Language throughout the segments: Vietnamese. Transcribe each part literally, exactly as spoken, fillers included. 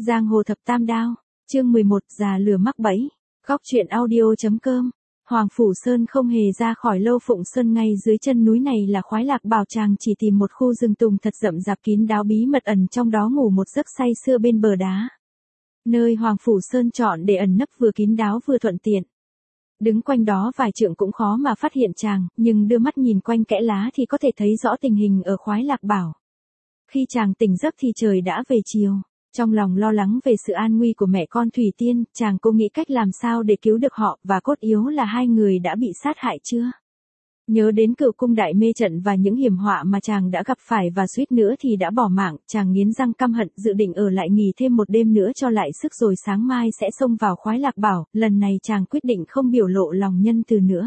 Giang hồ thập tam đao, chương mười một, già lừa mắc bẫy. Góc truyện audio.com. Hoàng Phủ Sơn không hề ra khỏi Lâu Phụng Sơn, ngay dưới chân núi này là Khoái Lạc Bảo. Chàng chỉ tìm một khu rừng tùng thật rậm rạp kín đáo, bí mật ẩn trong đó ngủ một giấc say sưa bên bờ đá. Nơi Hoàng Phủ Sơn chọn để ẩn nấp vừa kín đáo vừa thuận tiện. Đứng quanh đó vài trượng cũng khó mà phát hiện chàng, nhưng đưa mắt nhìn quanh kẽ lá thì có thể thấy rõ tình hình ở Khoái Lạc Bảo. Khi chàng tỉnh giấc thì trời đã về chiều. Trong lòng lo lắng về sự an nguy của mẹ con Thủy Tiên, chàng cố nghĩ cách làm sao để cứu được họ, và cốt yếu là hai người đã bị sát hại chưa. Nhớ đến Cửu Cung Đại Mê Trận và những hiểm họa mà chàng đã gặp phải và suýt nữa thì đã bỏ mạng, chàng nghiến răng căm hận, dự định ở lại nghỉ thêm một đêm nữa cho lại sức rồi sáng mai sẽ xông vào Khoái Lạc Bảo. Lần này chàng quyết định không biểu lộ lòng nhân từ nữa.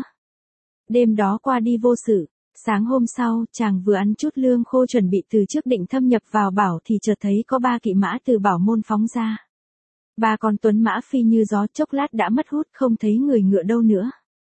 Đêm đó qua đi vô sự. Sáng hôm sau, chàng vừa ăn chút lương khô chuẩn bị từ trước định thâm nhập vào bảo thì chợt thấy có ba kỵ mã từ bảo môn phóng ra. Ba con tuấn mã phi như gió, chốc lát đã mất hút, không thấy người ngựa đâu nữa.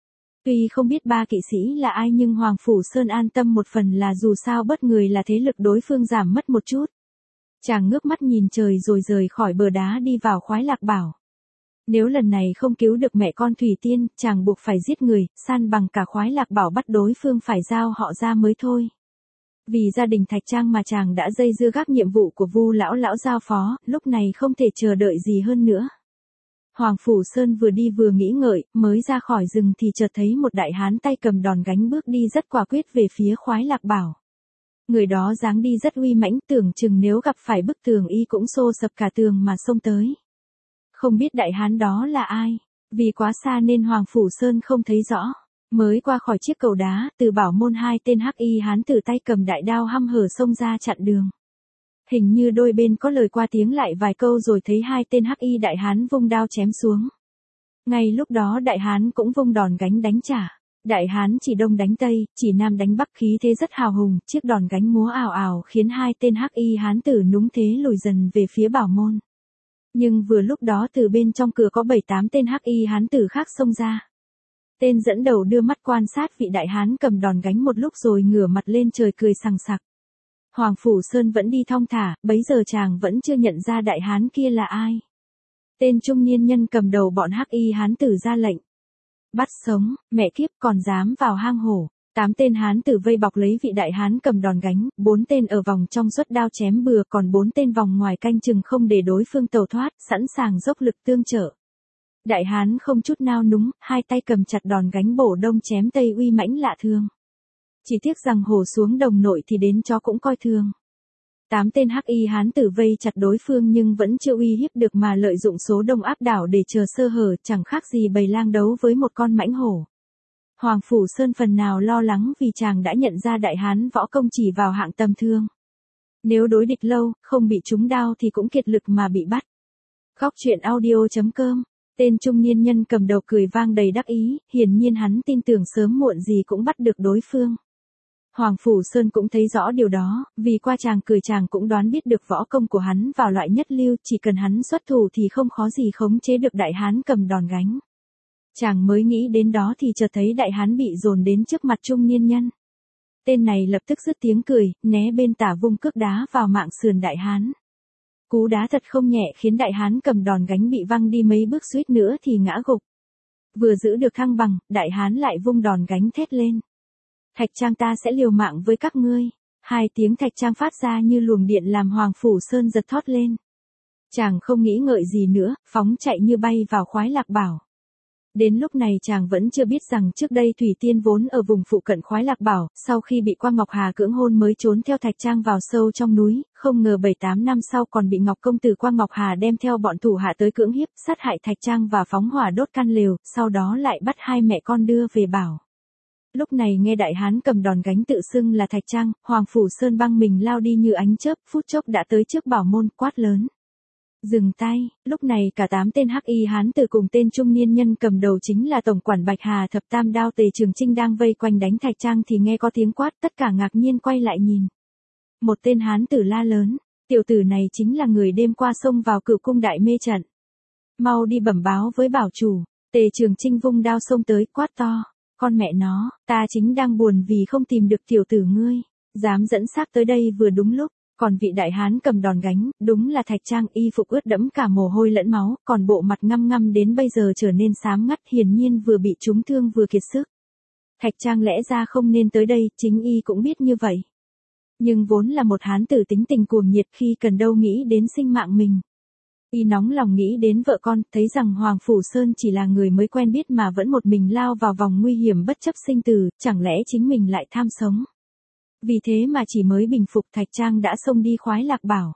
Tuy không biết ba kỵ sĩ là ai nhưng Hoàng Phủ Sơn an tâm một phần là dù sao bất người là thế lực đối phương giảm mất một chút. Chàng ngước mắt nhìn trời rồi rời khỏi bờ đá đi vào Khoái Lạc Bảo. Nếu lần này không cứu được mẹ con Thủy Tiên, chàng buộc phải giết người, san bằng cả Khoái Lạc Bảo, bắt đối phương phải giao họ ra mới thôi. Vì gia đình Thạch Trang mà chàng đã dây dưa gác nhiệm vụ của Vu lão lão giao phó, lúc này không thể chờ đợi gì hơn nữa. Hoàng Phủ Sơn vừa đi vừa nghĩ ngợi, mới ra khỏi rừng thì chợt thấy một đại hán tay cầm đòn gánh bước đi rất quả quyết về phía Khoái Lạc Bảo. Người đó dáng đi rất uy mãnh, tưởng chừng nếu gặp phải bức tường y cũng xô sập cả tường mà xông tới. Không biết đại hán đó là ai, vì quá xa nên Hoàng Phủ Sơn không thấy rõ. Mới qua khỏi chiếc cầu đá, từ bảo môn hai tên hắc y hán tử tay cầm đại đao hăm hở xông ra chặn đường. Hình như đôi bên có lời qua tiếng lại vài câu rồi thấy hai tên hắc y đại hán vung đao chém xuống. Ngay lúc đó đại hán cũng vung đòn gánh đánh trả. Đại hán chỉ đông đánh tây, chỉ nam đánh bắc, khí thế rất hào hùng, chiếc đòn gánh múa ào ào khiến hai tên hắc y hán tử núng thế lùi dần về phía bảo môn. Nhưng vừa lúc đó từ bên trong cửa có bảy tám tên hắc y hán tử khác xông ra. Tên dẫn đầu đưa mắt quan sát vị đại hán cầm đòn gánh một lúc rồi ngửa mặt lên trời cười sằng sặc. Hoàng Phủ Sơn vẫn đi thong thả, bấy giờ chàng vẫn chưa nhận ra đại hán kia là ai. Tên trung niên nhân cầm đầu bọn hắc y hán tử ra lệnh. Bắt sống, mẹ kiếp, còn dám vào hang hổ. Tám tên hán tử vây bọc lấy vị đại hán cầm đòn gánh, bốn tên ở vòng trong xuất đao chém bừa, còn bốn tên vòng ngoài canh chừng không để đối phương tẩu thoát, sẵn sàng dốc lực tương trợ. Đại hán không chút nao núng, hai tay cầm chặt đòn gánh bổ đông chém tây uy mãnh lạ thường. Chỉ tiếc rằng hổ xuống đồng nội thì đến chó cũng coi thường. Tám tên hắc y hán tử vây chặt đối phương nhưng vẫn chưa uy hiếp được mà lợi dụng số đông áp đảo để chờ sơ hở, chẳng khác gì bầy lang đấu với một con mãnh hổ. Hoàng Phủ Sơn phần nào lo lắng vì chàng đã nhận ra đại hán võ công chỉ vào hạng tầm thường. Nếu đối địch lâu, không bị trúng đao thì cũng kiệt lực mà bị bắt. Góc truyện audio.com. Tên trung niên nhân cầm đầu cười vang đầy đắc ý, hiển nhiên hắn tin tưởng sớm muộn gì cũng bắt được đối phương. Hoàng Phủ Sơn cũng thấy rõ điều đó, vì qua chàng cười chàng cũng đoán biết được võ công của hắn vào loại nhất lưu, chỉ cần hắn xuất thủ thì không khó gì khống chế được đại hán cầm đòn gánh. Chàng mới nghĩ đến đó thì chợt thấy đại hán bị dồn đến trước mặt trung niên nhân. Tên này lập tức dứt tiếng cười, né bên tả vung cước đá vào mạng sườn đại hán. Cú đá thật không nhẹ khiến đại hán cầm đòn gánh bị văng đi mấy bước, suýt nữa thì ngã gục. Vừa giữ được thăng bằng, đại hán lại vung đòn gánh thét lên. Thạch Trang, ta sẽ liều mạng với các ngươi. Hai tiếng Thạch Trang phát ra như luồng điện làm Hoàng Phủ Sơn giật thót lên. Chàng không nghĩ ngợi gì nữa, phóng chạy như bay vào Khoái Lạc Bảo. Đến lúc này chàng vẫn chưa biết rằng trước đây Thủy Tiên vốn ở vùng phụ cận Khoái Lạc Bảo, sau khi bị Quang Ngọc Hà cưỡng hôn mới trốn theo Thạch Trang vào sâu trong núi, không ngờ bảy tám năm sau còn bị Ngọc công tử Quang Ngọc Hà đem theo bọn thủ hạ tới cưỡng hiếp, sát hại Thạch Trang và phóng hỏa đốt căn lều, sau đó lại bắt hai mẹ con đưa về bảo. Lúc này nghe đại hán cầm đòn gánh tự xưng là Thạch Trang, Hoàng Phủ Sơn băng mình lao đi như ánh chớp, phút chốc đã tới trước bảo môn, quát lớn. Dừng tay. Lúc này cả tám tên hắc y hán tử cùng tên trung niên nhân cầm đầu chính là tổng quản Bạch Hà thập tam đao Tề Trường Chinh đang vây quanh đánh Thạch Trang thì nghe có tiếng quát, tất cả ngạc nhiên quay lại nhìn. Một tên hán tử la lớn, tiểu tử này chính là người đêm qua xông vào Cửu Cung Đại Mê Trận. Mau đi bẩm báo với bảo chủ. Tề Trường Chinh vung đao xông tới, quát to, con mẹ nó, ta chính đang buồn vì không tìm được tiểu tử ngươi, dám dẫn xác tới đây vừa đúng lúc. Còn vị đại hán cầm đòn gánh, đúng là Thạch Trang, y phục ướt đẫm cả mồ hôi lẫn máu, còn bộ mặt ngăm ngăm đến bây giờ trở nên xám ngắt, hiển nhiên vừa bị trúng thương vừa kiệt sức. Thạch Trang lẽ ra không nên tới đây, chính y cũng biết như vậy. Nhưng vốn là một hán tử tính tình cuồng nhiệt, khi cần đâu nghĩ đến sinh mạng mình. Y nóng lòng nghĩ đến vợ con, thấy rằng Hoàng Phủ Sơn chỉ là người mới quen biết mà vẫn một mình lao vào vòng nguy hiểm bất chấp sinh tử, chẳng lẽ chính mình lại tham sống. Vì thế mà chỉ mới bình phục, Thạch Trang đã xông đi khoái lạc bảo.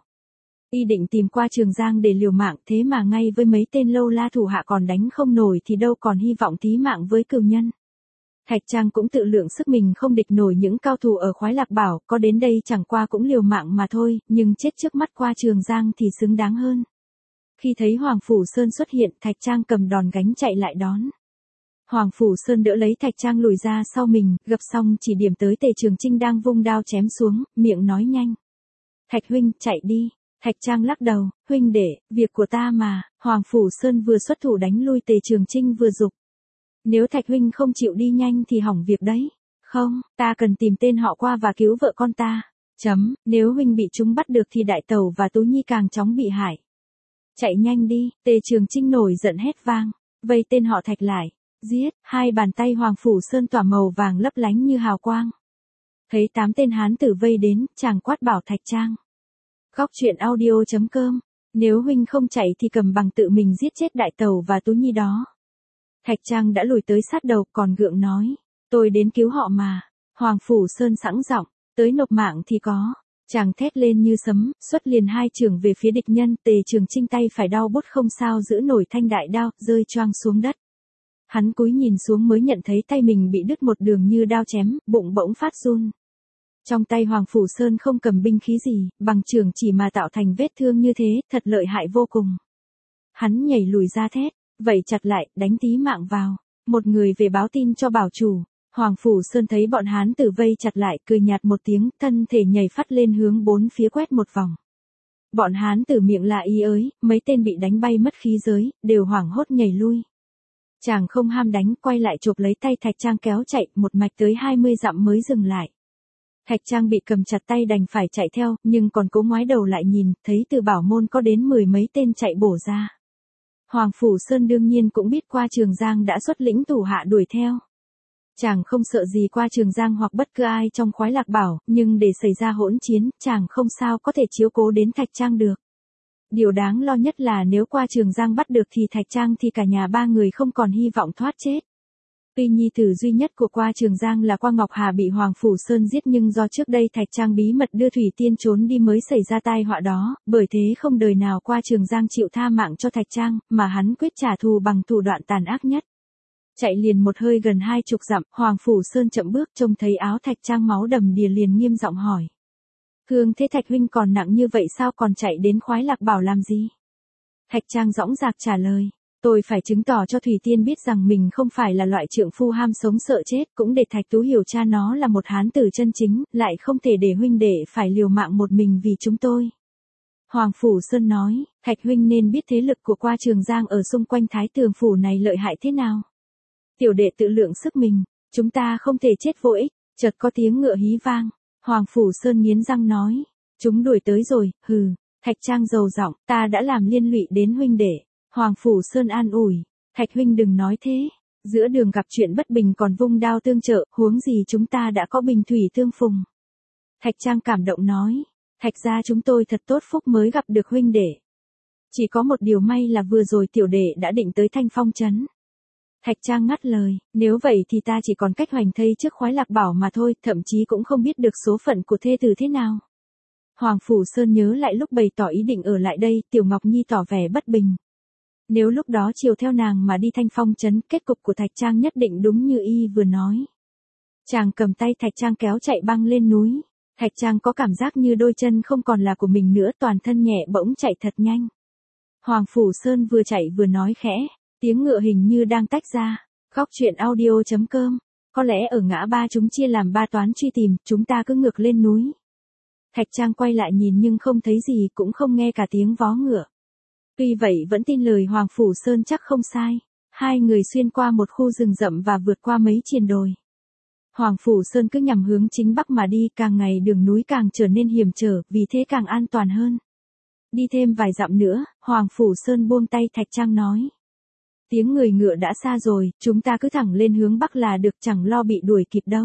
Y định tìm qua Trường Giang để liều mạng, thế mà ngay với mấy tên lâu la thủ hạ còn đánh không nổi thì đâu còn hy vọng thí mạng với cừu nhân. Thạch Trang cũng tự lượng sức mình không địch nổi những cao thủ ở khoái lạc bảo, có đến đây chẳng qua cũng liều mạng mà thôi, nhưng chết trước mắt qua Trường Giang thì xứng đáng hơn. Khi thấy Hoàng Phủ Sơn xuất hiện, Thạch Trang cầm đòn gánh chạy lại đón. Hoàng Phủ Sơn đỡ lấy Thạch Trang lùi ra sau mình, gập xong chỉ điểm tới Tề Trường Chinh đang vung đao chém xuống, miệng nói nhanh. Thạch huynh, chạy đi. Thạch Trang lắc đầu, huynh đệ, việc của ta mà. Hoàng Phủ Sơn vừa xuất thủ đánh lui Tề Trường Chinh vừa giục. Nếu Thạch huynh không chịu đi nhanh thì hỏng việc đấy. Không, ta cần tìm tên họ qua và cứu vợ con ta. Chấm, nếu huynh bị chúng bắt được thì Đại Tẩu và Tú Nhi càng chóng bị hại. Chạy nhanh đi, Tề Trường Chinh nổi giận hét vang, vây tên họ Thạch lại. Giết, hai bàn tay Hoàng Phủ Sơn tỏa màu vàng lấp lánh như hào quang. Thấy tám tên hán tử vây đến, chàng quát bảo Thạch Trang. Góc truyện audio chấm com, nếu huynh không chạy thì cầm bằng tự mình giết chết Đại Tẩu và Tú Nhi đó. Thạch Trang đã lùi tới sát đầu, còn gượng nói, tôi đến cứu họ mà. Hoàng Phủ Sơn sẵn giọng, tới nộp mạng thì có. Chàng thét lên như sấm, xuất liền hai trường về phía địch nhân, Tề Trường Chinh tay phải đau bút không sao giữ nổi thanh đại đao, rơi choang xuống đất. Hắn cúi nhìn xuống mới nhận thấy tay mình bị đứt một đường như đao chém, bụng bỗng phát run. Trong tay Hoàng Phủ Sơn không cầm binh khí gì, bằng trường chỉ mà tạo thành vết thương như thế, thật lợi hại vô cùng. Hắn nhảy lùi ra thét, vậy chặt lại, đánh tí mạng vào. Một người về báo tin cho bảo chủ. Hoàng Phủ Sơn thấy bọn hán tử vây chặt lại, cười nhạt một tiếng, thân thể nhảy phát lên hướng bốn phía quét một vòng. Bọn hán tử miệng lạ ý ới, mấy tên bị đánh bay mất khí giới, đều hoảng hốt nhảy lui. Chàng không ham đánh, quay lại chộp lấy tay Thạch Trang kéo chạy, một mạch tới hai mươi dặm mới dừng lại. Thạch Trang bị cầm chặt tay đành phải chạy theo, nhưng còn cố ngoái đầu lại nhìn, thấy từ bảo môn có đến mười mấy tên chạy bổ ra. Hoàng Phủ Sơn đương nhiên cũng biết qua Trường Giang đã xuất lĩnh thủ hạ đuổi theo. Chàng không sợ gì qua Trường Giang hoặc bất cứ ai trong khoái lạc bảo, nhưng để xảy ra hỗn chiến, chàng không sao có thể chiếu cố đến Thạch Trang được. Điều đáng lo nhất là nếu qua Trường Giang bắt được thì Thạch Trang thì cả nhà ba người không còn hy vọng thoát chết. Tuy nhi tử duy nhất của qua Trường Giang là qua Ngọc Hà bị Hoàng Phủ Sơn giết, nhưng do trước đây Thạch Trang bí mật đưa Thủy Tiên trốn đi mới xảy ra tai họa đó, bởi thế không đời nào qua Trường Giang chịu tha mạng cho Thạch Trang, mà hắn quyết trả thù bằng thủ đoạn tàn ác nhất. Chạy liền một hơi gần hai chục dặm, Hoàng Phủ Sơn chậm bước trông thấy áo Thạch Trang máu đầm đìa liền nghiêm giọng hỏi. Thương thế Thạch huynh còn nặng như vậy sao còn chạy đến khoái lạc bảo làm gì? Thạch Trang dõng dạc trả lời. Tôi phải chứng tỏ cho Thủy Tiên biết rằng mình không phải là loại trượng phu ham sống sợ chết, cũng để Thạch Tú hiểu cha nó là một hán tử chân chính, lại không thể để huynh đệ phải liều mạng một mình vì chúng tôi. Hoàng Phủ Sơn nói, Thạch huynh nên biết thế lực của qua Trường Giang ở xung quanh Thái Tường Phủ này lợi hại thế nào. Tiểu đệ tự lượng sức mình, chúng ta không thể chết vô ích. Chợt có tiếng ngựa hí vang. Hoàng Phủ Sơn nghiến răng nói, chúng đuổi tới rồi, hừ. Thạch Trang dầu giọng, ta đã làm liên lụy đến huynh đệ. Hoàng Phủ Sơn an ủi, Thạch huynh đừng nói thế. Giữa đường gặp chuyện bất bình còn vung đao tương trợ, huống gì chúng ta đã có bình thủy tương phùng. Thạch Trang cảm động nói, Thạch gia chúng tôi thật tốt phúc mới gặp được huynh đệ. Chỉ có một điều may là vừa rồi tiểu đệ đã định tới Thanh Phong trấn. Thạch Trang ngắt lời, nếu vậy thì ta chỉ còn cách hoành thây trước khoái lạc bảo mà thôi, thậm chí cũng không biết được số phận của thê tử thế nào. Hoàng Phủ Sơn nhớ lại lúc bày tỏ ý định ở lại đây, Tiểu Ngọc Nhi tỏ vẻ bất bình. Nếu lúc đó chiều theo nàng mà đi Thanh Phong trấn, kết cục của Thạch Trang nhất định đúng như y vừa nói. Chàng cầm tay Thạch Trang kéo chạy băng lên núi. Thạch Trang có cảm giác như đôi chân không còn là của mình nữa, toàn thân nhẹ bỗng chạy thật nhanh. Hoàng Phủ Sơn vừa chạy vừa nói khẽ, tiếng ngựa hình như đang tách ra. Góc truyện audio chấm com, có lẽ ở ngã ba chúng chia làm ba toán truy tìm, chúng ta cứ ngược lên núi. Thạch Trang quay lại nhìn nhưng không thấy gì, cũng không nghe cả tiếng vó ngựa. Tuy vậy vẫn tin lời Hoàng Phủ Sơn chắc không sai. Hai người xuyên qua một khu rừng rậm và vượt qua mấy triền đồi. Hoàng Phủ Sơn cứ nhằm hướng chính bắc mà đi, càng ngày đường núi càng trở nên hiểm trở, vì thế càng an toàn hơn. Đi thêm vài dặm nữa, Hoàng Phủ Sơn buông tay Thạch Trang nói. Tiếng người ngựa đã xa rồi, chúng ta cứ thẳng lên hướng bắc là được, chẳng lo bị đuổi kịp đâu.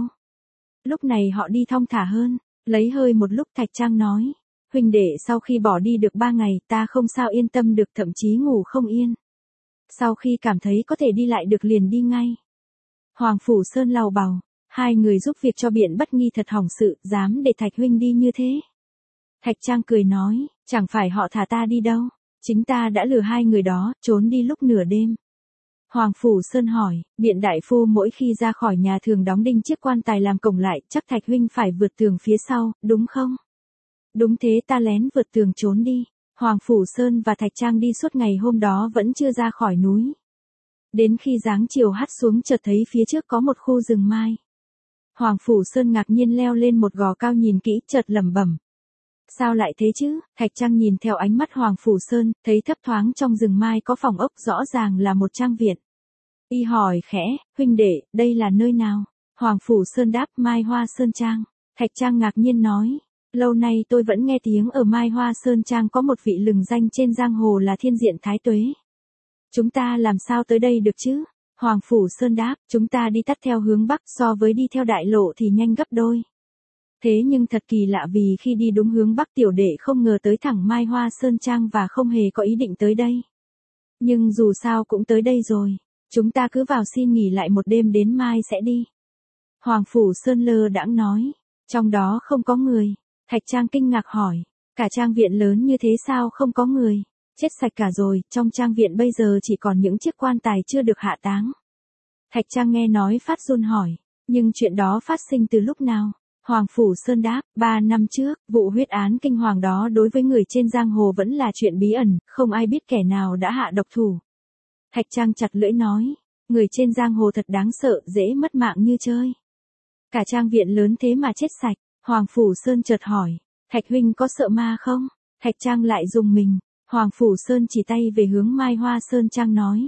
Lúc này họ đi thong thả hơn, lấy hơi một lúc Thạch Trang nói. Huynh đệ, sau khi bỏ đi được ba ngày, ta không sao yên tâm được, thậm chí ngủ không yên. Sau khi cảm thấy có thể đi lại được liền đi ngay. Hoàng Phủ Sơn lầu bầu, hai người giúp việc cho Biện Bất Nghi thật hỏng sự, dám để Thạch huynh đi như thế. Thạch Trang cười nói, chẳng phải họ thả ta đi đâu, chính ta đã lừa hai người đó, trốn đi lúc nửa đêm. Hoàng Phủ Sơn hỏi, Biện đại phu mỗi khi ra khỏi nhà thường đóng đinh chiếc quan tài làm cổng lại, chắc Thạch huynh phải vượt tường phía sau, đúng không? Đúng thế, ta lén vượt tường trốn đi. Hoàng Phủ Sơn và Thạch Trang đi suốt ngày hôm đó vẫn chưa ra khỏi núi. Đến khi dáng chiều hắt xuống chợt thấy phía trước có một khu rừng mai. Hoàng Phủ Sơn ngạc nhiên leo lên một gò cao nhìn kỹ, chợt lẩm bẩm. Sao lại thế chứ? Thạch Trang nhìn theo ánh mắt Hoàng Phủ Sơn, thấy thấp thoáng trong rừng mai có phòng ốc, rõ ràng là một trang viện. Y hỏi khẽ, huynh đệ, đây là nơi nào? Hoàng Phủ Sơn đáp, Mai Hoa Sơn Trang. Thạch Trang ngạc nhiên nói, lâu nay tôi vẫn nghe tiếng ở Mai Hoa Sơn Trang có một vị lừng danh trên giang hồ là Thiên Diện Thái Tuế. Chúng ta làm sao tới đây được chứ? Hoàng Phủ Sơn đáp, chúng ta đi tắt theo hướng bắc, so với đi theo đại lộ thì nhanh gấp đôi. Thế nhưng thật kỳ lạ, vì khi đi đúng hướng bắc tiểu đệ không ngờ tới thẳng Mai Hoa Sơn Trang và không hề có ý định tới đây. Nhưng dù sao cũng tới đây rồi, chúng ta cứ vào xin nghỉ lại một đêm, đến mai sẽ đi. Hoàng Phủ Sơn lơ đãng nói, trong đó không có người. Thạch Trang kinh ngạc hỏi, cả trang viện lớn như thế sao không có người? Chết sạch cả rồi, trong trang viện bây giờ chỉ còn những chiếc quan tài chưa được hạ táng. Thạch Trang nghe nói phát run hỏi, nhưng chuyện đó phát sinh từ lúc nào? Hoàng Phủ Sơn đáp, ba năm trước, vụ huyết án kinh hoàng đó đối với người trên giang hồ vẫn là chuyện bí ẩn, không ai biết kẻ nào đã hạ độc thủ. Thạch Trang chặt lưỡi nói, người trên giang hồ thật đáng sợ, dễ mất mạng như chơi. Cả trang viện lớn thế mà chết sạch. Hoàng Phủ Sơn chợt hỏi, Thạch huynh có sợ ma không? Thạch Trang lại rùng mình. Hoàng Phủ Sơn chỉ tay về hướng Mai Hoa Sơn Trang nói,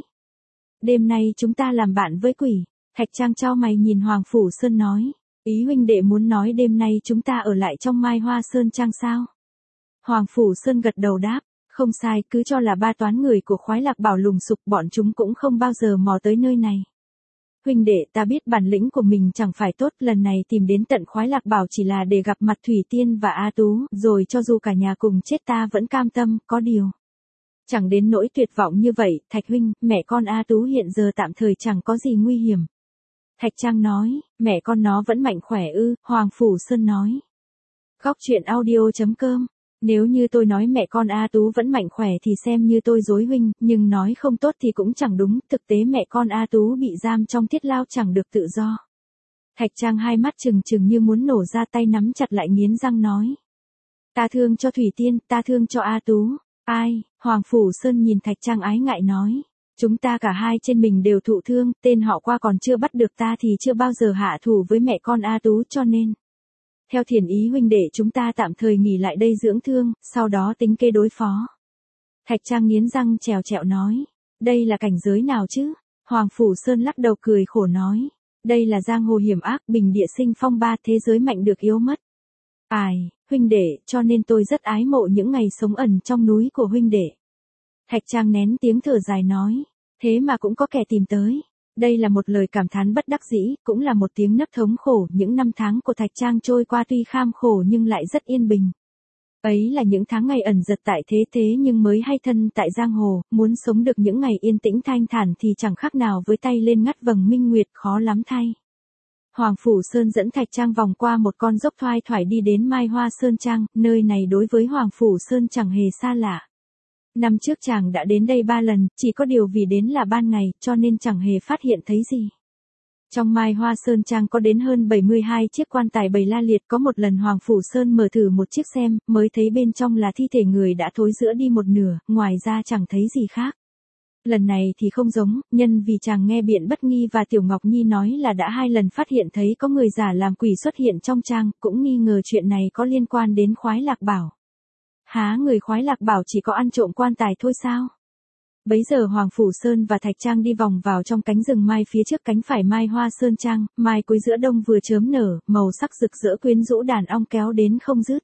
đêm nay chúng ta làm bạn với quỷ. Thạch Trang chau mày nhìn Hoàng Phủ Sơn nói, ý huynh đệ muốn nói đêm nay chúng ta ở lại trong Mai Hoa Sơn Trang sao? Hoàng Phủ Sơn gật đầu đáp, không sai, cứ cho là ba toán người của Khoái Lạc Bảo lùng sục, bọn chúng cũng không bao giờ mò tới nơi này. Huynh đệ, ta biết bản lĩnh của mình chẳng phải tốt, lần này tìm đến tận Khoái Lạc Bảo chỉ là để gặp mặt Thủy Tiên và A Tú, rồi cho dù cả nhà cùng chết ta vẫn cam tâm, có điều. Chẳng đến nỗi tuyệt vọng như vậy, Thạch huynh, mẹ con A Tú hiện giờ tạm thời chẳng có gì nguy hiểm. Thạch Trang nói, mẹ con nó vẫn mạnh khỏe ư? Hoàng Phủ Sơn nói. Góc truyện audio chấm com. Nếu như tôi nói mẹ con A Tú vẫn mạnh khỏe thì xem như tôi dối huynh, nhưng nói không tốt thì cũng chẳng đúng, thực tế mẹ con A Tú bị giam trong thiết lao chẳng được tự do. Thạch Trang hai mắt trừng trừng như muốn nổ ra, tay nắm chặt lại nghiến răng nói. Ta thương cho Thủy Tiên, ta thương cho A Tú. Ai? Hoàng Phủ Sơn nhìn Thạch Trang ái ngại nói. Chúng ta cả hai trên mình đều thụ thương, tên họ qua còn chưa bắt được ta thì chưa bao giờ hạ thủ với mẹ con A Tú, cho nên. Theo thiền ý huynh đệ chúng ta tạm thời nghỉ lại đây dưỡng thương, sau đó tính kế đối phó. Thạch Trang nghiến răng trèo trẹo nói. Đây là cảnh giới nào chứ? Hoàng Phủ Sơn lắc đầu cười khổ nói. Đây là giang hồ hiểm ác, bình địa sinh phong ba, thế giới mạnh được yếu mất. Ai, huynh đệ, cho nên tôi rất ái mộ những ngày sống ẩn trong núi của huynh đệ. Thạch Trang nén tiếng thở dài nói. Thế mà cũng có kẻ tìm tới. Đây là một lời cảm thán bất đắc dĩ, cũng là một tiếng nấc thống khổ, những năm tháng của Thạch Trang trôi qua tuy kham khổ nhưng lại rất yên bình. Ấy là những tháng ngày ẩn giật tại thế thế nhưng mới hay thân tại giang hồ, muốn sống được những ngày yên tĩnh thanh thản thì chẳng khác nào với tay lên ngắt vầng minh nguyệt, khó lắm thay. Hoàng Phủ Sơn dẫn Thạch Trang vòng qua một con dốc thoai thoải đi đến Mai Hoa Sơn Trang, nơi này đối với Hoàng Phủ Sơn chẳng hề xa lạ. Năm trước chàng đã đến đây ba lần, chỉ có điều vì đến là ban ngày, cho nên chẳng hề phát hiện thấy gì. Trong Mai Hoa Sơn Trang có đến hơn bảy mươi hai chiếc quan tài bày la liệt, có một lần Hoàng Phủ Sơn mở thử một chiếc xem, mới thấy bên trong là thi thể người đã thối rữa đi một nửa, ngoài ra chẳng thấy gì khác. Lần này thì không giống, nhân vì chàng nghe Biện Bất Nghi và Tiểu Ngọc Nhi nói là đã hai lần phát hiện thấy có người giả làm quỷ xuất hiện trong trang, cũng nghi ngờ chuyện này có liên quan đến Khoái Lạc Bảo. Há, người Khoái Lạc Bảo chỉ có ăn trộm quan tài thôi sao? Bấy giờ Hoàng Phủ Sơn và Thạch Trang đi vòng vào trong cánh rừng mai phía trước cánh phải Mai Hoa Sơn Trang, mai cuối giữa đông vừa chớm nở, màu sắc rực rỡ quyến rũ đàn ong kéo đến không dứt.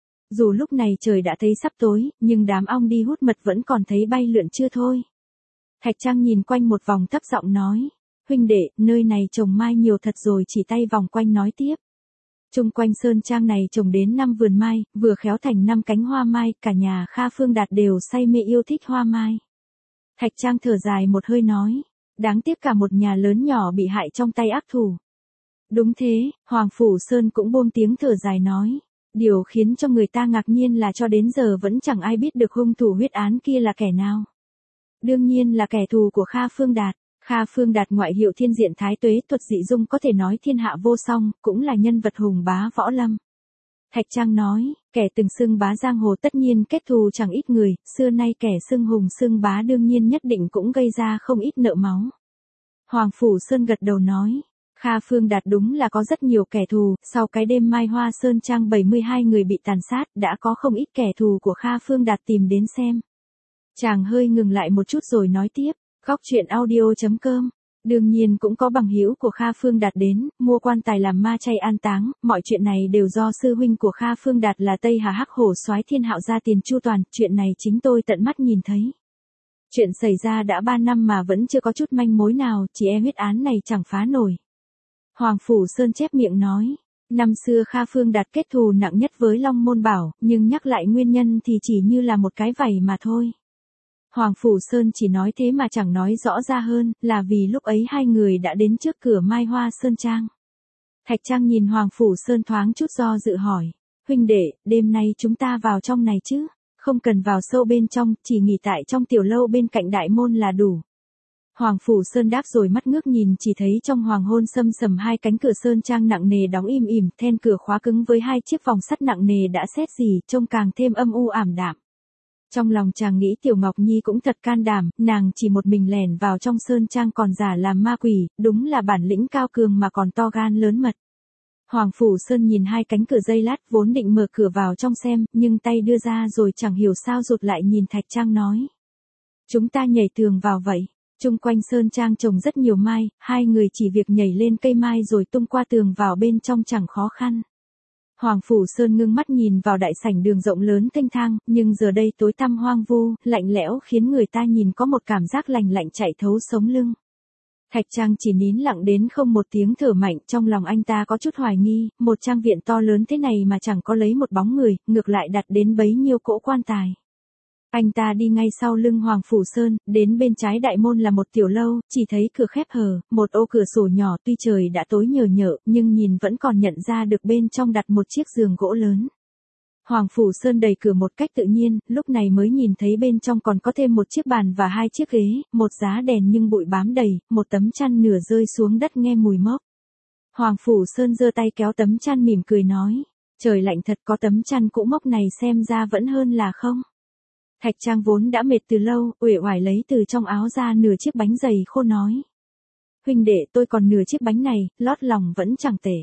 Dù lúc này trời đã thấy sắp tối, nhưng đám ong đi hút mật vẫn còn thấy bay lượn chưa thôi. Thạch Trang nhìn quanh một vòng thấp giọng nói, huynh đệ, nơi này trồng mai nhiều thật rồi, chỉ tay vòng quanh nói tiếp. Chung quanh Sơn Trang này trồng đến năm vườn mai, vừa khéo thành năm cánh hoa mai, cả nhà Kha Phương Đạt đều say mê yêu thích hoa mai. Thạch Trang thở dài một hơi nói, đáng tiếc cả một nhà lớn nhỏ bị hại trong tay ác thủ. Đúng thế, Hoàng Phủ Sơn cũng buông tiếng thở dài nói, điều khiến cho người ta ngạc nhiên là cho đến giờ vẫn chẳng ai biết được hung thủ huyết án kia là kẻ nào. Đương nhiên là kẻ thù của Kha Phương Đạt. Kha Phương Đạt ngoại hiệu Thiên Diện Thái Tuế, thuật dị dung có thể nói thiên hạ vô song, cũng là nhân vật hùng bá võ lâm. Thạch Trang nói, kẻ từng xưng bá giang hồ tất nhiên kết thù chẳng ít người, xưa nay kẻ xưng hùng xưng bá đương nhiên nhất định cũng gây ra không ít nợ máu. Hoàng Phủ Sơn gật đầu nói, Kha Phương Đạt đúng là có rất nhiều kẻ thù, sau cái đêm Mai Hoa Sơn Trang bảy mươi hai người bị tàn sát, đã có không ít kẻ thù của Kha Phương Đạt tìm đến xem. Chàng hơi ngừng lại một chút rồi nói tiếp, góc truyện audio chấm com. Đương nhiên cũng có bằng hữu của Kha Phương Đạt đến, mua quan tài làm ma chay an táng, mọi chuyện này đều do sư huynh của Kha Phương Đạt là Tây Hà Hắc Hổ Soái Thiên Hạo ra tiền chu toàn, chuyện này chính tôi tận mắt nhìn thấy. Chuyện xảy ra đã ba năm mà vẫn chưa có chút manh mối nào, chỉ e huyết án này chẳng phá nổi. Hoàng Phủ Sơn chép miệng nói, năm xưa Kha Phương Đạt kết thù nặng nhất với Long Môn Bảo, nhưng nhắc lại nguyên nhân thì chỉ như là một cái vảy mà thôi. Hoàng Phủ Sơn chỉ nói thế mà chẳng nói rõ ra hơn, là vì lúc ấy hai người đã đến trước cửa Mai Hoa Sơn Trang. Thạch Trang nhìn Hoàng Phủ Sơn thoáng chút do dự hỏi, huynh đệ, đêm nay chúng ta vào trong này chứ, không cần vào sâu bên trong, chỉ nghỉ tại trong tiểu lâu bên cạnh đại môn là đủ. Hoàng Phủ Sơn đáp rồi mắt ngước nhìn chỉ thấy trong hoàng hôn sâm sầm hai cánh cửa Sơn Trang nặng nề đóng im ỉm, then cửa khóa cứng với hai chiếc vòng sắt nặng nề đã sét gì, trông càng thêm âm u ảm đạm. Trong lòng chàng nghĩ Tiểu Ngọc Nhi cũng thật can đảm, nàng chỉ một mình lẻn vào trong Sơn Trang còn giả làm ma quỷ, đúng là bản lĩnh cao cường mà còn to gan lớn mật. Hoàng Phủ Sơn nhìn hai cánh cửa giây lát vốn định mở cửa vào trong xem, nhưng tay đưa ra rồi chẳng hiểu sao rụt lại nhìn Thạch Trang nói. Chúng ta nhảy tường vào vậy. Chung quanh Sơn Trang trồng rất nhiều mai, hai người chỉ việc nhảy lên cây mai rồi tung qua tường vào bên trong chẳng khó khăn. Hoàng Phủ Sơn ngưng mắt nhìn vào đại sảnh đường rộng lớn thênh thang, nhưng giờ đây tối tăm hoang vu, lạnh lẽo khiến người ta nhìn có một cảm giác lành lạnh chạy thấu sống lưng. Thạch Trang chỉ nín lặng đến không một tiếng thở mạnh, trong lòng anh ta có chút hoài nghi, một trang viện to lớn thế này mà chẳng có lấy một bóng người, ngược lại đặt đến bấy nhiêu cỗ quan tài. Anh ta đi ngay sau lưng Hoàng Phủ Sơn, đến bên trái đại môn là một tiểu lâu, chỉ thấy cửa khép hờ, một ô cửa sổ nhỏ tuy trời đã tối nhờ nhợ, nhưng nhìn vẫn còn nhận ra được bên trong đặt một chiếc giường gỗ lớn. Hoàng Phủ Sơn đẩy cửa một cách tự nhiên, lúc này mới nhìn thấy bên trong còn có thêm một chiếc bàn và hai chiếc ghế, một giá đèn nhưng bụi bám đầy, một tấm chăn nửa rơi xuống đất nghe mùi mốc. Hoàng Phủ Sơn giơ tay kéo tấm chăn mỉm cười nói, trời lạnh thật, có tấm chăn cũ mốc này xem ra vẫn hơn là không. Thạch Trang vốn đã mệt từ lâu, uể oải lấy từ trong áo ra nửa chiếc bánh dày khô nói. Huynh đệ, tôi còn nửa chiếc bánh này, lót lòng vẫn chẳng tệ.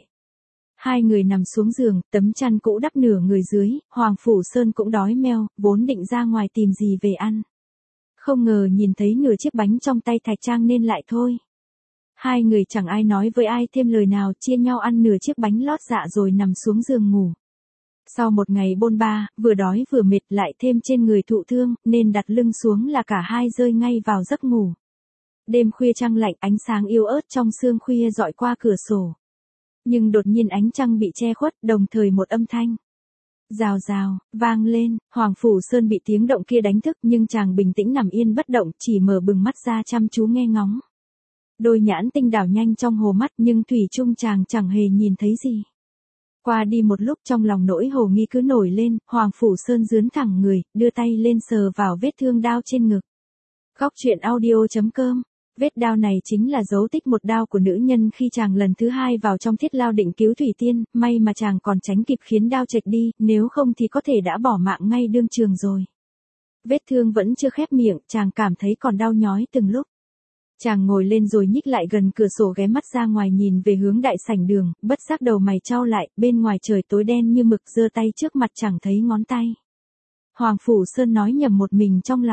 Hai người nằm xuống giường, tấm chăn cũ đắp nửa người dưới, Hoàng Phủ Sơn cũng đói meo, vốn định ra ngoài tìm gì về ăn. Không ngờ nhìn thấy nửa chiếc bánh trong tay Thạch Trang nên lại thôi. Hai người chẳng ai nói với ai thêm lời nào, chia nhau ăn nửa chiếc bánh lót dạ rồi nằm xuống giường ngủ. Sau một ngày bôn ba, vừa đói vừa mệt lại thêm trên người thụ thương, nên đặt lưng xuống là cả hai rơi ngay vào giấc ngủ. Đêm khuya trăng lạnh, ánh sáng yếu ớt trong sương khuya dọi qua cửa sổ. Nhưng đột nhiên ánh trăng bị che khuất, đồng thời một âm thanh rào rào vang lên, Hoàng Phủ Sơn bị tiếng động kia đánh thức nhưng chàng bình tĩnh nằm yên bất động, chỉ mở bừng mắt ra chăm chú nghe ngóng. Đôi nhãn tinh đảo nhanh trong hồ mắt nhưng thủy chung chàng chẳng hề nhìn thấy gì. Qua đi một lúc trong lòng nỗi hồ nghi cứ nổi lên, Hoàng Phủ Sơn dướn thẳng người, đưa tay lên sờ vào vết thương đao trên ngực. Góc truyện audio chấm com. Vết đao này chính là dấu tích một đao của nữ nhân khi chàng lần thứ hai vào trong thiết lao định cứu Thủy Tiên, may mà chàng còn tránh kịp khiến đao chệch đi, nếu không thì có thể đã bỏ mạng ngay đương trường rồi. Vết thương vẫn chưa khép miệng, chàng cảm thấy còn đau nhói từng lúc. Chàng ngồi lên rồi nhích lại gần cửa sổ ghé mắt ra ngoài nhìn về hướng đại sảnh đường, bất giác đầu mày chau lại, bên ngoài trời tối đen như mực, giơ tay trước mặt chẳng thấy ngón tay. Hoàng Phủ Sơn nói nhầm một mình trong lòng,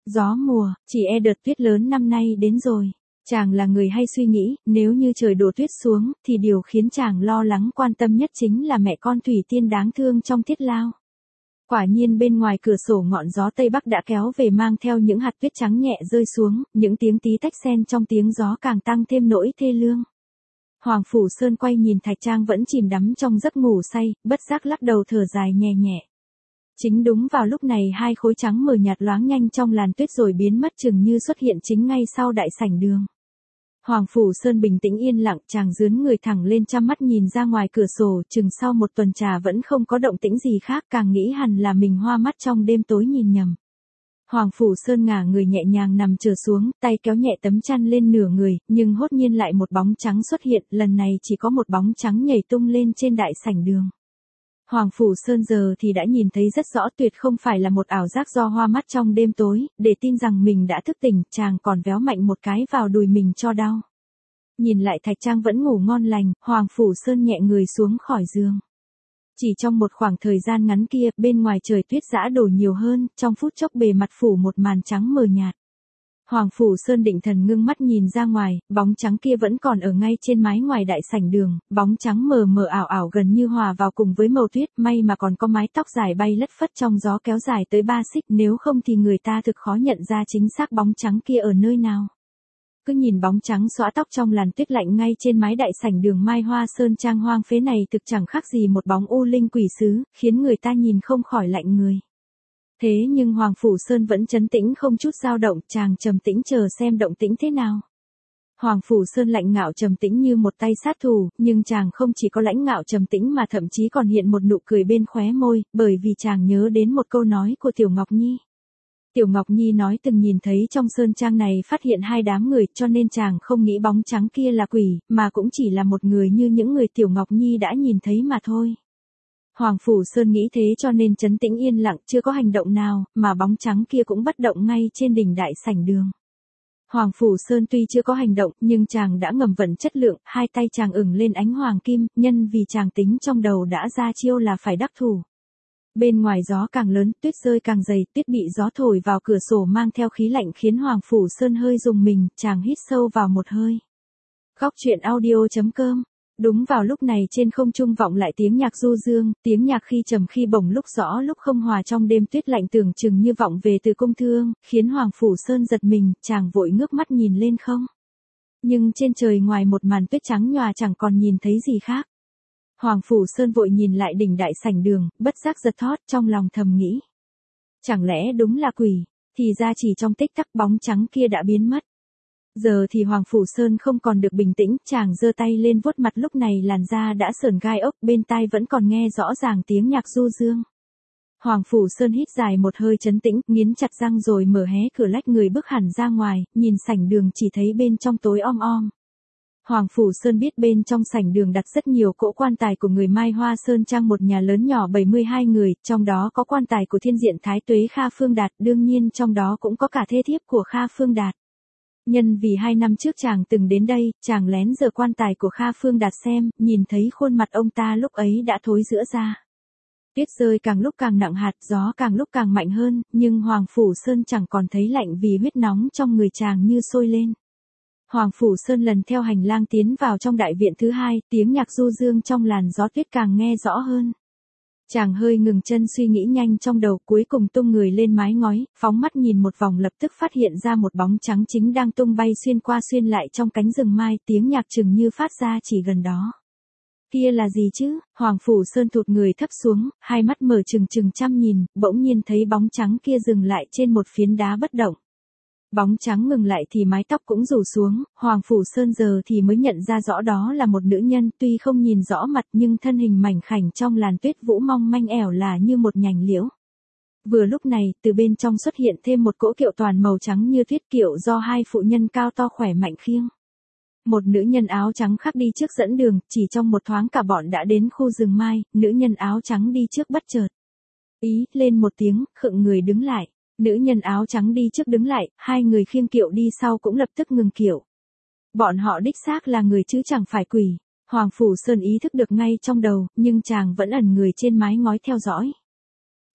Gió mùa, chỉ e đợt tuyết lớn năm nay đến rồi. Chàng là người hay suy nghĩ, nếu như trời đổ tuyết xuống, thì điều khiến chàng lo lắng quan tâm nhất chính là mẹ con Thủy Tiên đáng thương trong thiết lao. Quả nhiên bên ngoài cửa sổ ngọn gió Tây Bắc đã kéo về mang theo những hạt tuyết trắng nhẹ rơi xuống, những tiếng tí tách xen trong tiếng gió càng tăng thêm nỗi thê lương. Hoàng Phủ Sơn quay nhìn Thạch Trang vẫn chìm đắm trong giấc ngủ say, bất giác lắc đầu thở dài nhẹ nhẹ. Chính đúng vào lúc này hai khối trắng mờ nhạt loáng nhanh trong làn tuyết rồi biến mất chừng như xuất hiện chính ngay sau đại sảnh đường. Hoàng Phủ Sơn bình tĩnh yên lặng, chàng dướn người thẳng lên chăm mắt nhìn ra ngoài cửa sổ, chừng sau một tuần trà vẫn không có động tĩnh gì khác, càng nghĩ hẳn là mình hoa mắt trong đêm tối nhìn nhầm. Hoàng Phủ Sơn ngả người nhẹ nhàng nằm trở xuống, tay kéo nhẹ tấm chăn lên nửa người, nhưng hốt nhiên lại một bóng trắng xuất hiện, lần này chỉ có một bóng trắng nhảy tung lên trên đại sảnh đường. Hoàng Phủ Sơn giờ thì đã nhìn thấy rất rõ, tuyệt không phải là một ảo giác do hoa mắt trong đêm tối, để tin rằng mình đã thức tỉnh, chàng còn véo mạnh một cái vào đùi mình cho đau. Nhìn lại Thạch Trang vẫn ngủ ngon lành, Hoàng Phủ Sơn nhẹ người xuống khỏi giường. Chỉ trong một khoảng thời gian ngắn kia, bên ngoài trời tuyết giã đổ nhiều hơn, trong phút chốc bề mặt phủ một màn trắng mờ nhạt. Hoàng Phủ Sơn định thần ngưng mắt nhìn ra ngoài, bóng trắng kia vẫn còn ở ngay trên mái ngoài đại sảnh đường, bóng trắng mờ mờ ảo ảo gần như hòa vào cùng với màu tuyết, may mà còn có mái tóc dài bay lất phất trong gió kéo dài tới ba xích, nếu không thì người ta thực khó nhận ra chính xác bóng trắng kia ở nơi nào. Cứ nhìn bóng trắng xõa tóc trong làn tuyết lạnh ngay trên mái đại sảnh đường Mai Hoa Sơn Trang hoang phế này thực chẳng khác gì một bóng u linh quỷ sứ, khiến người ta nhìn không khỏi lạnh người. Thế nhưng Hoàng Phủ Sơn vẫn trấn tĩnh không chút dao động, chàng trầm tĩnh chờ xem động tĩnh thế nào. Hoàng Phủ Sơn lạnh ngạo trầm tĩnh như một tay sát thủ, nhưng chàng không chỉ có lãnh ngạo trầm tĩnh mà thậm chí còn hiện một nụ cười bên khóe môi, bởi vì chàng nhớ đến một câu nói của Tiểu Ngọc Nhi. Tiểu Ngọc Nhi nói từng nhìn thấy trong sơn trang này phát hiện hai đám người, cho nên chàng không nghĩ bóng trắng kia là quỷ, mà cũng chỉ là một người như những người Tiểu Ngọc Nhi đã nhìn thấy mà thôi. Hoàng Phủ Sơn nghĩ thế cho nên trấn tĩnh yên lặng, chưa có hành động nào, mà bóng trắng kia cũng bất động ngay trên đỉnh đại sảnh đường. Hoàng Phủ Sơn tuy chưa có hành động, nhưng chàng đã ngầm vận chất lượng, hai tay chàng ửng lên ánh hoàng kim, nhân vì chàng tính trong đầu đã ra chiêu là phải đắc thủ. Bên ngoài gió càng lớn, tuyết rơi càng dày, tuyết bị gió thổi vào cửa sổ mang theo khí lạnh khiến Hoàng Phủ Sơn hơi rùng mình, chàng hít sâu vào một hơi. Góc truyện audio chấm com. Đúng vào lúc này trên không trung vọng lại tiếng nhạc du dương, tiếng nhạc khi trầm khi bổng, lúc rõ lúc không hòa trong đêm tuyết lạnh tưởng chừng như vọng về từ cung thương, khiến Hoàng Phủ Sơn giật mình, chàng vội ngước mắt nhìn lên không. Nhưng trên trời ngoài một màn tuyết trắng nhòa chẳng còn nhìn thấy gì khác. Hoàng Phủ Sơn vội nhìn lại đỉnh đại sảnh đường, bất giác giật thót, trong lòng thầm nghĩ. Chẳng lẽ đúng là quỷ, thì ra chỉ trong tích tắc bóng trắng kia đã biến mất. Giờ thì Hoàng Phủ Sơn không còn được bình tĩnh, chàng giơ tay lên vuốt mặt, lúc này làn da đã sởn gai ốc, bên tai vẫn còn nghe rõ ràng tiếng nhạc du dương. Hoàng Phủ Sơn hít dài một hơi trấn tĩnh, nghiến chặt răng rồi mở hé cửa lách người bước hẳn ra ngoài, nhìn sảnh đường chỉ thấy bên trong tối om om. Hoàng Phủ Sơn biết bên trong sảnh đường đặt rất nhiều cỗ quan tài của người Mai Hoa Sơn Trang, một nhà lớn nhỏ bảy mươi hai người, trong đó có quan tài của thiên diện Thái Tuế Kha Phương Đạt, đương nhiên trong đó cũng có cả thê thiếp của Kha Phương Đạt. Nhân vì hai năm trước chàng từng đến đây, chàng lén giở quan tài của Kha Phương Đạt xem, nhìn thấy khuôn mặt ông ta lúc ấy đã thối rữa ra. Tuyết rơi càng lúc càng nặng hạt, gió càng lúc càng mạnh hơn, nhưng Hoàng Phủ Sơn chẳng còn thấy lạnh vì huyết nóng trong người chàng như sôi lên. Hoàng Phủ Sơn lần theo hành lang tiến vào trong đại viện thứ hai, tiếng nhạc du dương trong làn gió tuyết càng nghe rõ hơn. Chàng hơi ngừng chân suy nghĩ nhanh trong đầu, cuối cùng tung người lên mái ngói, phóng mắt nhìn một vòng lập tức phát hiện ra một bóng trắng chính đang tung bay xuyên qua xuyên lại trong cánh rừng mai, tiếng nhạc chừng như phát ra chỉ gần đó. Kia là gì chứ? Hoàng Phủ Sơn thụt người thấp xuống, hai mắt mở trừng trừng chăm nhìn, bỗng nhiên thấy bóng trắng kia dừng lại trên một phiến đá bất động. Bóng trắng ngừng lại thì mái tóc cũng rủ xuống, Hoàng Phủ Sơn giờ thì mới nhận ra rõ đó là một nữ nhân, tuy không nhìn rõ mặt nhưng thân hình mảnh khảnh trong làn tuyết vũ mong manh ẻo là như một nhành liễu. Vừa lúc này, từ bên trong xuất hiện thêm một cỗ kiệu toàn màu trắng như tuyết, kiệu do hai phụ nhân cao to khỏe mạnh khiêng. Một nữ nhân áo trắng khác đi trước dẫn đường, chỉ trong một thoáng cả bọn đã đến khu rừng mai, nữ nhân áo trắng đi trước bất chợt. Ý, lên một tiếng, khựng người đứng lại. Nữ nhân áo trắng đi trước đứng lại, hai người khiêng kiệu đi sau cũng lập tức ngừng kiệu. Bọn họ đích xác là người chứ chẳng phải quỷ. Hoàng Phủ Sơn ý thức được ngay trong đầu, nhưng chàng vẫn ẩn người trên mái ngói theo dõi.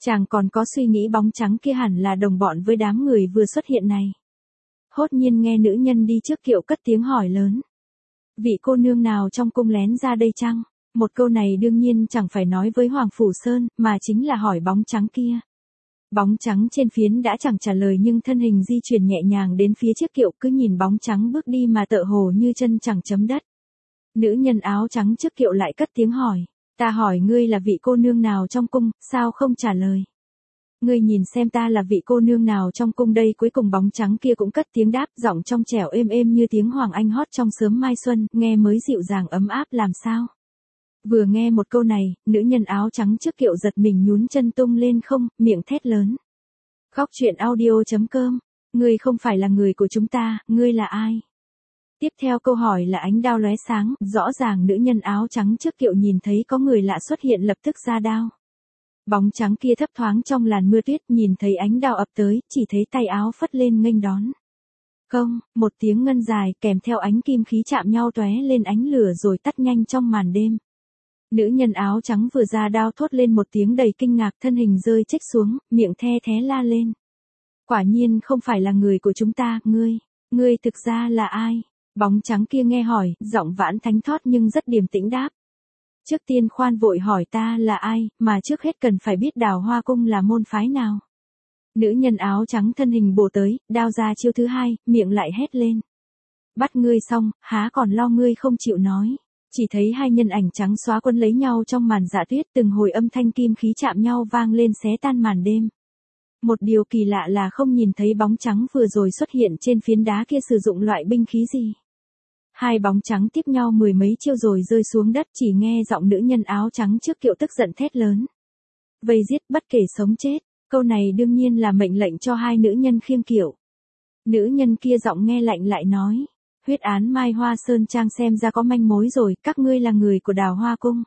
Chàng còn có suy nghĩ bóng trắng kia hẳn là đồng bọn với đám người vừa xuất hiện này. Hốt nhiên nghe nữ nhân đi trước kiệu cất tiếng hỏi lớn. Vị cô nương nào trong cung lén ra đây chăng? Một câu này đương nhiên chẳng phải nói với Hoàng Phủ Sơn, mà chính là hỏi bóng trắng kia. Bóng trắng trên phiến đã chẳng trả lời nhưng thân hình di chuyển nhẹ nhàng đến phía chiếc kiệu, cứ nhìn bóng trắng bước đi mà tựa hồ như chân chẳng chấm đất. Nữ nhân áo trắng trước kiệu lại cất tiếng hỏi. Ta hỏi ngươi là vị cô nương nào trong cung, sao không trả lời? Ngươi nhìn xem ta là vị cô nương nào trong cung đây. Cuối cùng bóng trắng kia cũng cất tiếng đáp, giọng trong trẻo êm êm như tiếng hoàng anh hót trong sớm mai xuân, nghe mới dịu dàng ấm áp làm sao. Vừa nghe một câu này, nữ nhân áo trắng trước kiệu giật mình nhún chân tung lên không, miệng thét lớn. Khóc chuyện audio chấm com, ngươi không phải là người của chúng ta, ngươi là ai? Tiếp theo câu hỏi là ánh đao lóe sáng, rõ ràng nữ nhân áo trắng trước kiệu nhìn thấy có người lạ xuất hiện lập tức ra đao. Bóng trắng kia thấp thoáng trong làn mưa tuyết, nhìn thấy ánh đao ập tới, chỉ thấy tay áo phất lên nghênh đón. Không, một tiếng ngân dài kèm theo ánh kim khí chạm nhau tóe lên ánh lửa rồi tắt nhanh trong màn đêm. Nữ nhân áo trắng vừa ra đao thốt lên một tiếng đầy kinh ngạc, thân hình rơi chếch xuống, miệng the thé la lên. Quả nhiên không phải là người của chúng ta, ngươi, ngươi thực ra là ai? Bóng trắng kia nghe hỏi, giọng vãn thánh thót nhưng rất điềm tĩnh đáp. Trước tiên khoan vội hỏi ta là ai, mà trước hết cần phải biết Đào Hoa Cung là môn phái nào. Nữ nhân áo trắng thân hình bổ tới, đao ra chiêu thứ hai, miệng lại hét lên. Bắt ngươi xong, há còn lo ngươi không chịu nói. Chỉ thấy hai nhân ảnh trắng xóa quân lấy nhau trong màn dạ tuyết, từng hồi âm thanh kim khí chạm nhau vang lên xé tan màn đêm. Một điều kỳ lạ là không nhìn thấy bóng trắng vừa rồi xuất hiện trên phiến đá kia sử dụng loại binh khí gì. Hai bóng trắng tiếp nhau mười mấy chiêu rồi rơi xuống đất, chỉ nghe giọng nữ nhân áo trắng trước kiệu tức giận thét lớn. Vây giết bất kể sống chết, câu này đương nhiên là mệnh lệnh cho hai nữ nhân khiêng kiệu. Nữ nhân kia giọng nghe lạnh lại nói. Huyết án Mai Hoa Sơn Trang xem ra có manh mối rồi, các ngươi là người của Đào Hoa Cung.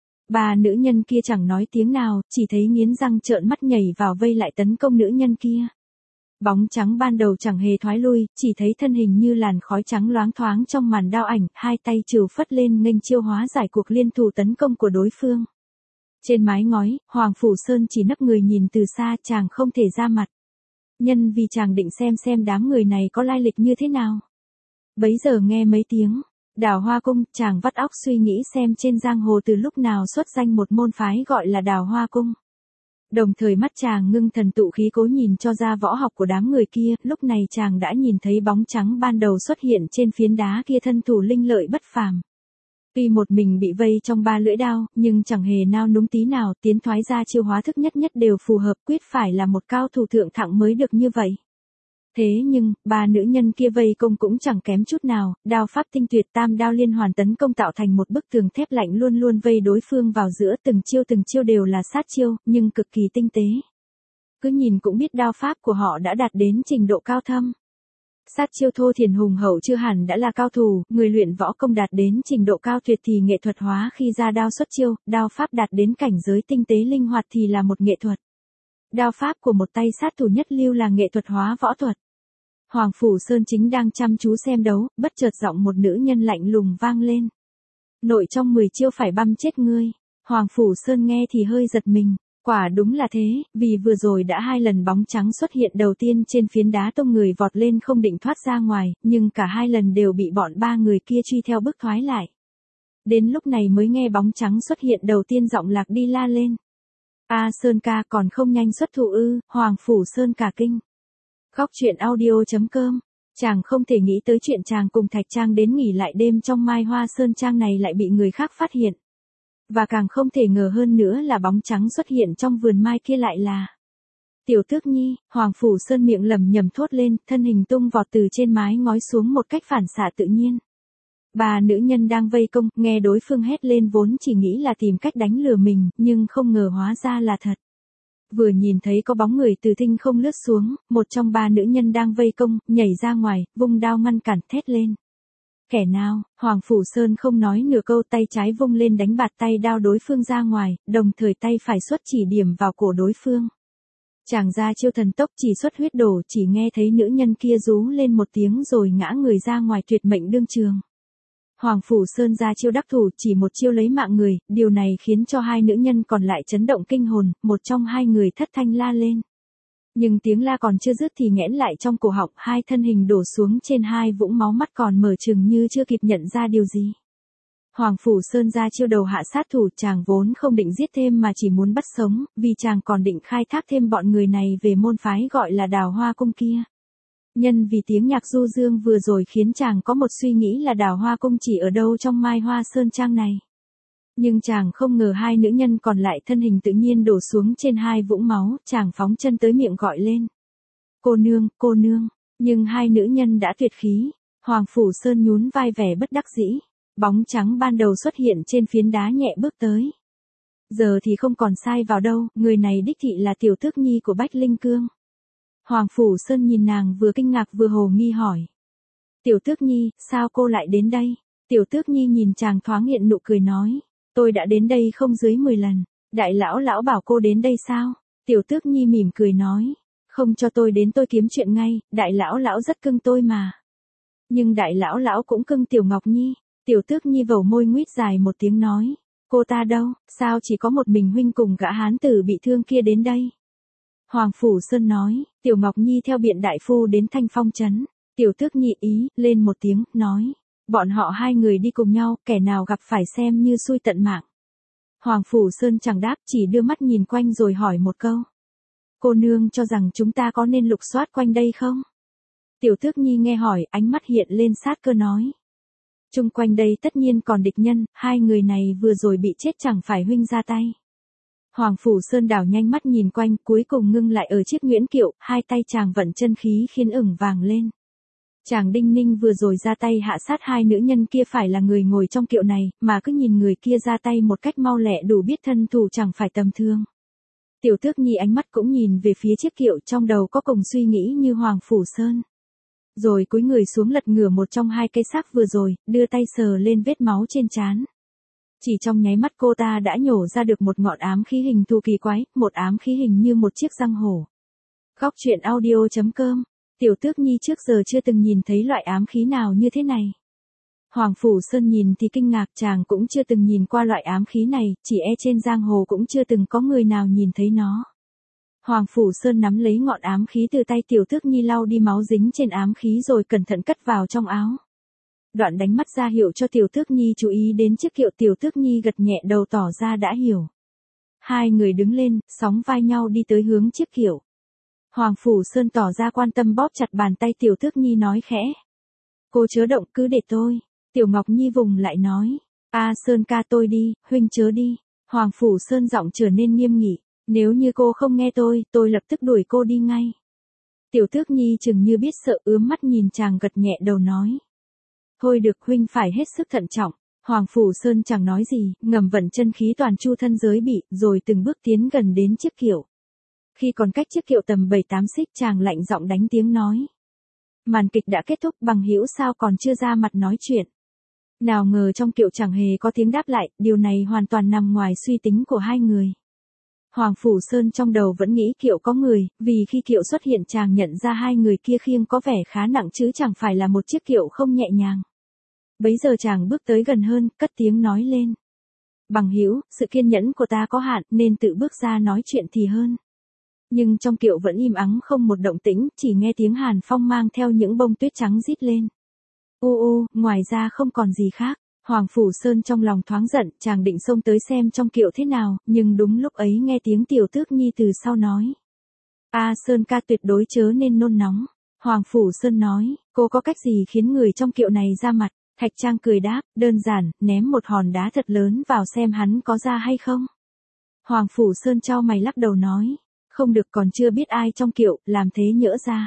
Bà nữ nhân kia chẳng nói tiếng nào, chỉ thấy nghiến răng trợn mắt nhảy vào vây lại tấn công nữ nhân kia. Bóng trắng ban đầu chẳng hề thoái lui, chỉ thấy thân hình như làn khói trắng loáng thoáng trong màn đao ảnh, hai tay trừ phất lên nghênh chiêu hóa giải cuộc liên thủ tấn công của đối phương. Trên mái ngói, Hoàng Phủ Sơn chỉ nấp người nhìn từ xa, chàng không thể ra mặt. Nhân vì chàng định xem xem đám người này có lai lịch như thế nào. Bấy giờ nghe mấy tiếng Đào Hoa Cung, chàng vắt óc suy nghĩ xem trên giang hồ từ lúc nào xuất danh một môn phái gọi là Đào Hoa Cung. Đồng thời mắt chàng ngưng thần tụ khí cố nhìn cho ra võ học của đám người kia, lúc này chàng đã nhìn thấy bóng trắng ban đầu xuất hiện trên phiến đá kia thân thủ linh lợi bất phàm. Tuy một mình bị vây trong ba lưỡi đao, nhưng chẳng hề nao núng tí nào, tiến thoái ra chiêu hóa thức nhất nhất đều phù hợp, quyết phải là một cao thủ thượng thặng mới được như vậy. Thế nhưng, ba nữ nhân kia vây công cũng chẳng kém chút nào, đao pháp tinh tuyệt tam đao liên hoàn tấn công tạo thành một bức tường thép lạnh luôn luôn vây đối phương vào giữa, từng chiêu từng chiêu đều là sát chiêu, nhưng cực kỳ tinh tế. Cứ nhìn cũng biết đao pháp của họ đã đạt đến trình độ cao thâm. Sát chiêu thô thiển hùng hậu chưa hẳn đã là cao thủ, người luyện võ công đạt đến trình độ cao tuyệt thì nghệ thuật hóa khi ra đao xuất chiêu, đao pháp đạt đến cảnh giới tinh tế linh hoạt thì là một nghệ thuật. Đao pháp của một tay sát thủ nhất lưu là nghệ thuật hóa võ thuật. Hoàng Phủ Sơn chính đang chăm chú xem đấu, bất chợt giọng một nữ nhân lạnh lùng vang lên. Nội trong mười chiêu phải băm chết ngươi. Hoàng Phủ Sơn nghe thì hơi giật mình. Quả đúng là thế, vì vừa rồi đã hai lần bóng trắng xuất hiện đầu tiên trên phiến đá tông người vọt lên không định thoát ra ngoài, nhưng cả hai lần đều bị bọn ba người kia truy theo bước thoái lại. Đến lúc này mới nghe bóng trắng xuất hiện đầu tiên giọng lạc đi la lên. A Sơn ca còn không nhanh xuất thủ ư? Hoàng Phủ Sơn cả kinh. Khóc chuyện audio chấm com, chàng không thể nghĩ tới chuyện chàng cùng Thạch Trang đến nghỉ lại đêm trong Mai Hoa Sơn Trang này lại bị người khác phát hiện. Và càng không thể ngờ hơn nữa là bóng trắng xuất hiện trong vườn mai kia lại là Tiểu Tước Nhi. Hoàng Phủ Sơn miệng lẩm nhẩm thốt lên, thân hình tung vọt từ trên mái ngói xuống một cách phản xạ tự nhiên. Bà nữ nhân đang vây công, nghe đối phương hét lên vốn chỉ nghĩ là tìm cách đánh lừa mình, nhưng không ngờ hóa ra là thật. Vừa nhìn thấy có bóng người từ thinh không lướt xuống, một trong ba nữ nhân đang vây công, nhảy ra ngoài, vung đao ngăn cản, thét lên. Kẻ nào? Hoàng Phủ Sơn không nói nửa câu, tay trái vung lên đánh bạt tay đao đối phương ra ngoài, đồng thời tay phải xuất chỉ điểm vào cổ đối phương. Chàng ra chiêu thần tốc chỉ xuất huyết đổ, chỉ nghe thấy nữ nhân kia rú lên một tiếng rồi ngã người ra ngoài tuyệt mệnh đương trường. Hoàng Phủ Sơn ra chiêu đắc thủ, chỉ một chiêu lấy mạng người, điều này khiến cho hai nữ nhân còn lại chấn động kinh hồn, một trong hai người thất thanh la lên. Nhưng tiếng la còn chưa dứt thì nghẽn lại trong cổ họng, hai thân hình đổ xuống trên hai vũng máu, mắt còn mở trừng như chưa kịp nhận ra điều gì. Hoàng Phủ Sơn ra chiêu đầu hạ sát thủ, chàng vốn không định giết thêm mà chỉ muốn bắt sống, vì chàng còn định khai thác thêm bọn người này về môn phái gọi là Đào Hoa Cung kia. Nhân vì tiếng nhạc du dương vừa rồi khiến chàng có một suy nghĩ là Đào Hoa Cung chỉ ở đâu trong Mai Hoa Sơn Trang này. Nhưng chàng không ngờ hai nữ nhân còn lại thân hình tự nhiên đổ xuống trên hai vũng máu, chàng phóng chân tới miệng gọi lên. Cô nương, cô nương, nhưng hai nữ nhân đã tuyệt khí. Hoàng Phủ Sơn nhún vai vẻ bất đắc dĩ, bóng trắng ban đầu xuất hiện trên phiến đá nhẹ bước tới. Giờ thì không còn sai vào đâu, người này đích thị là tiểu tước nhi của Bách Linh Cương. Hoàng Phủ Sơn nhìn nàng vừa kinh ngạc vừa hồ nghi hỏi. Tiểu tước nhi, sao cô lại đến đây? Tiểu tước nhi nhìn chàng thoáng hiện nụ cười nói. Tôi đã đến đây không dưới mười lần. Đại lão lão bảo cô đến đây sao? Tiểu tước nhi mỉm cười nói. Không cho tôi đến tôi kiếm chuyện ngay, đại lão lão rất cưng tôi mà. Nhưng đại lão lão cũng cưng Tiểu Ngọc Nhi. Tiểu tước nhi vẩu môi nguyết dài một tiếng nói. Cô ta đâu, sao chỉ có một mình huynh cùng gã hán tử bị thương kia đến đây? Hoàng Phủ Sơn nói, Tiểu Ngọc Nhi theo biện đại phu đến Thanh Phong Trấn. Tiểu tước nhi ý, lên một tiếng, nói. Bọn họ hai người đi cùng nhau, kẻ nào gặp phải xem như xui tận mạng. Hoàng Phủ Sơn chẳng đáp, chỉ đưa mắt nhìn quanh rồi hỏi một câu. Cô nương cho rằng chúng ta có nên lục soát quanh đây không? Tiểu tước nhi nghe hỏi, ánh mắt hiện lên sát cơ nói. Chung quanh đây tất nhiên còn địch nhân, hai người này vừa rồi bị chết chẳng phải huynh ra tay. Hoàng Phủ Sơn đảo nhanh mắt nhìn quanh, cuối cùng ngưng lại ở chiếc nguyễn kiệu, hai tay chàng vận chân khí khiến ửng vàng lên. Chàng đinh ninh vừa rồi ra tay hạ sát hai nữ nhân kia phải là người ngồi trong kiệu này, mà cứ nhìn người kia ra tay một cách mau lẹ đủ biết thân thủ chẳng phải tầm thường. Tiểu tước nhi ánh mắt cũng nhìn về phía chiếc kiệu, trong đầu có cùng suy nghĩ như Hoàng Phủ Sơn. Rồi cúi người xuống lật ngửa một trong hai cây xác vừa rồi, đưa tay sờ lên vết máu trên trán. Chỉ trong nháy mắt cô ta đã nhổ ra được một ngọn ám khí hình thù kỳ quái, một ám khí hình như một chiếc răng hổ. Góc truyện audio chấm com. Tiểu tước nhi trước giờ chưa từng nhìn thấy loại ám khí nào như thế này. Hoàng Phủ Sơn nhìn thì kinh ngạc, chàng cũng chưa từng nhìn qua loại ám khí này, chỉ e trên giang hồ cũng chưa từng có người nào nhìn thấy nó. Hoàng Phủ Sơn nắm lấy ngọn ám khí từ tay tiểu tước nhi, lau đi máu dính trên ám khí rồi cẩn thận cất vào trong áo. Đoạn đánh mắt ra hiệu cho tiểu tước nhi chú ý đến chiếc kiệu, tiểu tước nhi gật nhẹ đầu tỏ ra đã hiểu. Hai người đứng lên, sóng vai nhau đi tới hướng chiếc kiệu. Hoàng Phủ Sơn tỏ ra quan tâm bóp chặt bàn tay tiểu tước nhi nói khẽ. Cô chớ động, cứ để tôi. Tiểu Ngọc Nhi vùng lại nói. A Sơn ca tôi đi, huynh chớ đi. Hoàng Phủ Sơn giọng trở nên nghiêm nghị. Nếu như cô không nghe tôi, tôi lập tức đuổi cô đi ngay. Tiểu tước nhi chừng như biết sợ, ướm mắt nhìn chàng gật nhẹ đầu nói. Thôi được, huynh phải hết sức thận trọng. Hoàng Phủ Sơn chẳng nói gì, ngầm vận chân khí toàn chu thân giới bị, rồi từng bước tiến gần đến chiếc kiệu. Khi còn cách chiếc kiệu tầm bảy tám xích, chàng lạnh giọng đánh tiếng nói. Màn kịch đã kết thúc, bằng hữu sao còn chưa ra mặt nói chuyện. Nào ngờ trong kiệu chẳng hề có tiếng đáp lại, điều này hoàn toàn nằm ngoài suy tính của hai người. Hoàng Phủ Sơn trong đầu vẫn nghĩ kiệu có người, vì khi kiệu xuất hiện chàng nhận ra hai người kia khiêng có vẻ khá nặng chứ chẳng phải là một chiếc kiệu không nhẹ nhàng. Bấy giờ chàng bước tới gần hơn, cất tiếng nói lên. Bằng hữu, sự kiên nhẫn của ta có hạn nên tự bước ra nói chuyện thì hơn. Nhưng trong kiệu vẫn im ắng không một động tĩnh, chỉ nghe tiếng hàn phong mang theo những bông tuyết trắng rít lên. U u, ngoài ra không còn gì khác. Hoàng Phủ Sơn trong lòng thoáng giận, chàng định xông tới xem trong kiệu thế nào, nhưng đúng lúc ấy nghe tiếng tiểu tước nhi từ sau nói. A Sơn ca tuyệt đối chớ nên nôn nóng. Hoàng Phủ Sơn nói, cô có cách gì khiến người trong kiệu này ra mặt? Thạch Trang cười đáp, đơn giản, ném một hòn đá thật lớn vào xem hắn có ra hay không. Hoàng Phủ Sơn chau mày lắc đầu nói, không được, còn chưa biết ai trong kiệu, làm thế nhỡ ra.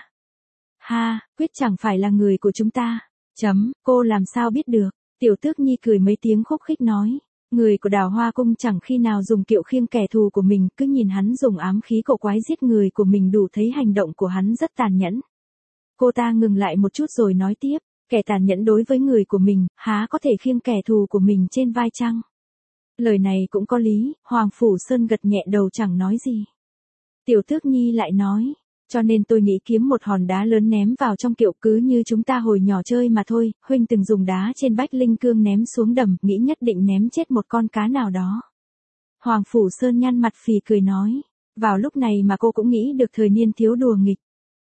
Ha, quyết chẳng phải là người của chúng ta. Chấm, cô làm sao biết được? Tiểu tước nhi cười mấy tiếng khúc khích nói. Người của Đào Hoa Cung chẳng khi nào dùng kiệu khiêng kẻ thù của mình, cứ nhìn hắn dùng ám khí cổ quái giết người của mình đủ thấy hành động của hắn rất tàn nhẫn. Cô ta ngừng lại một chút rồi nói tiếp, kẻ tàn nhẫn đối với người của mình, há có thể khiêng kẻ thù của mình trên vai chăng? Lời này cũng có lý, Hoàng Phủ Sơn gật nhẹ đầu chẳng nói gì. Tiểu tước nhi lại nói, Cho nên tôi nghĩ kiếm một hòn đá lớn ném vào trong kiệu, cứ như chúng ta hồi nhỏ chơi mà thôi, huynh từng dùng đá trên Bách Linh Cương ném xuống đầm, nghĩ nhất định ném chết một con cá nào đó. Hoàng Phủ Sơn nhăn mặt phì cười nói, vào lúc này mà cô cũng nghĩ được thời niên thiếu đùa nghịch.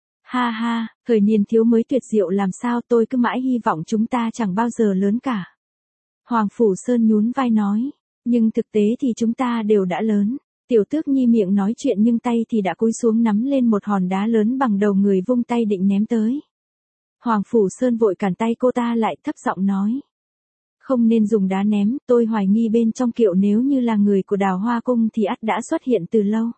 Ha ha, thời niên thiếu mới tuyệt diệu làm sao, tôi cứ mãi hy vọng chúng ta chẳng bao giờ lớn cả. Hoàng Phủ Sơn nhún vai nói, nhưng thực tế thì chúng ta đều đã lớn. Tiểu Tước Nhi miệng nói chuyện nhưng tay thì đã cúi xuống nắm lên một hòn đá lớn bằng đầu người, vung tay định ném tới. Hoàng Phủ Sơn vội cản tay cô ta lại, thấp giọng nói. Không nên dùng đá ném, tôi hoài nghi bên trong kiệu nếu như là người của Đào Hoa Cung thì ắt đã xuất hiện từ lâu.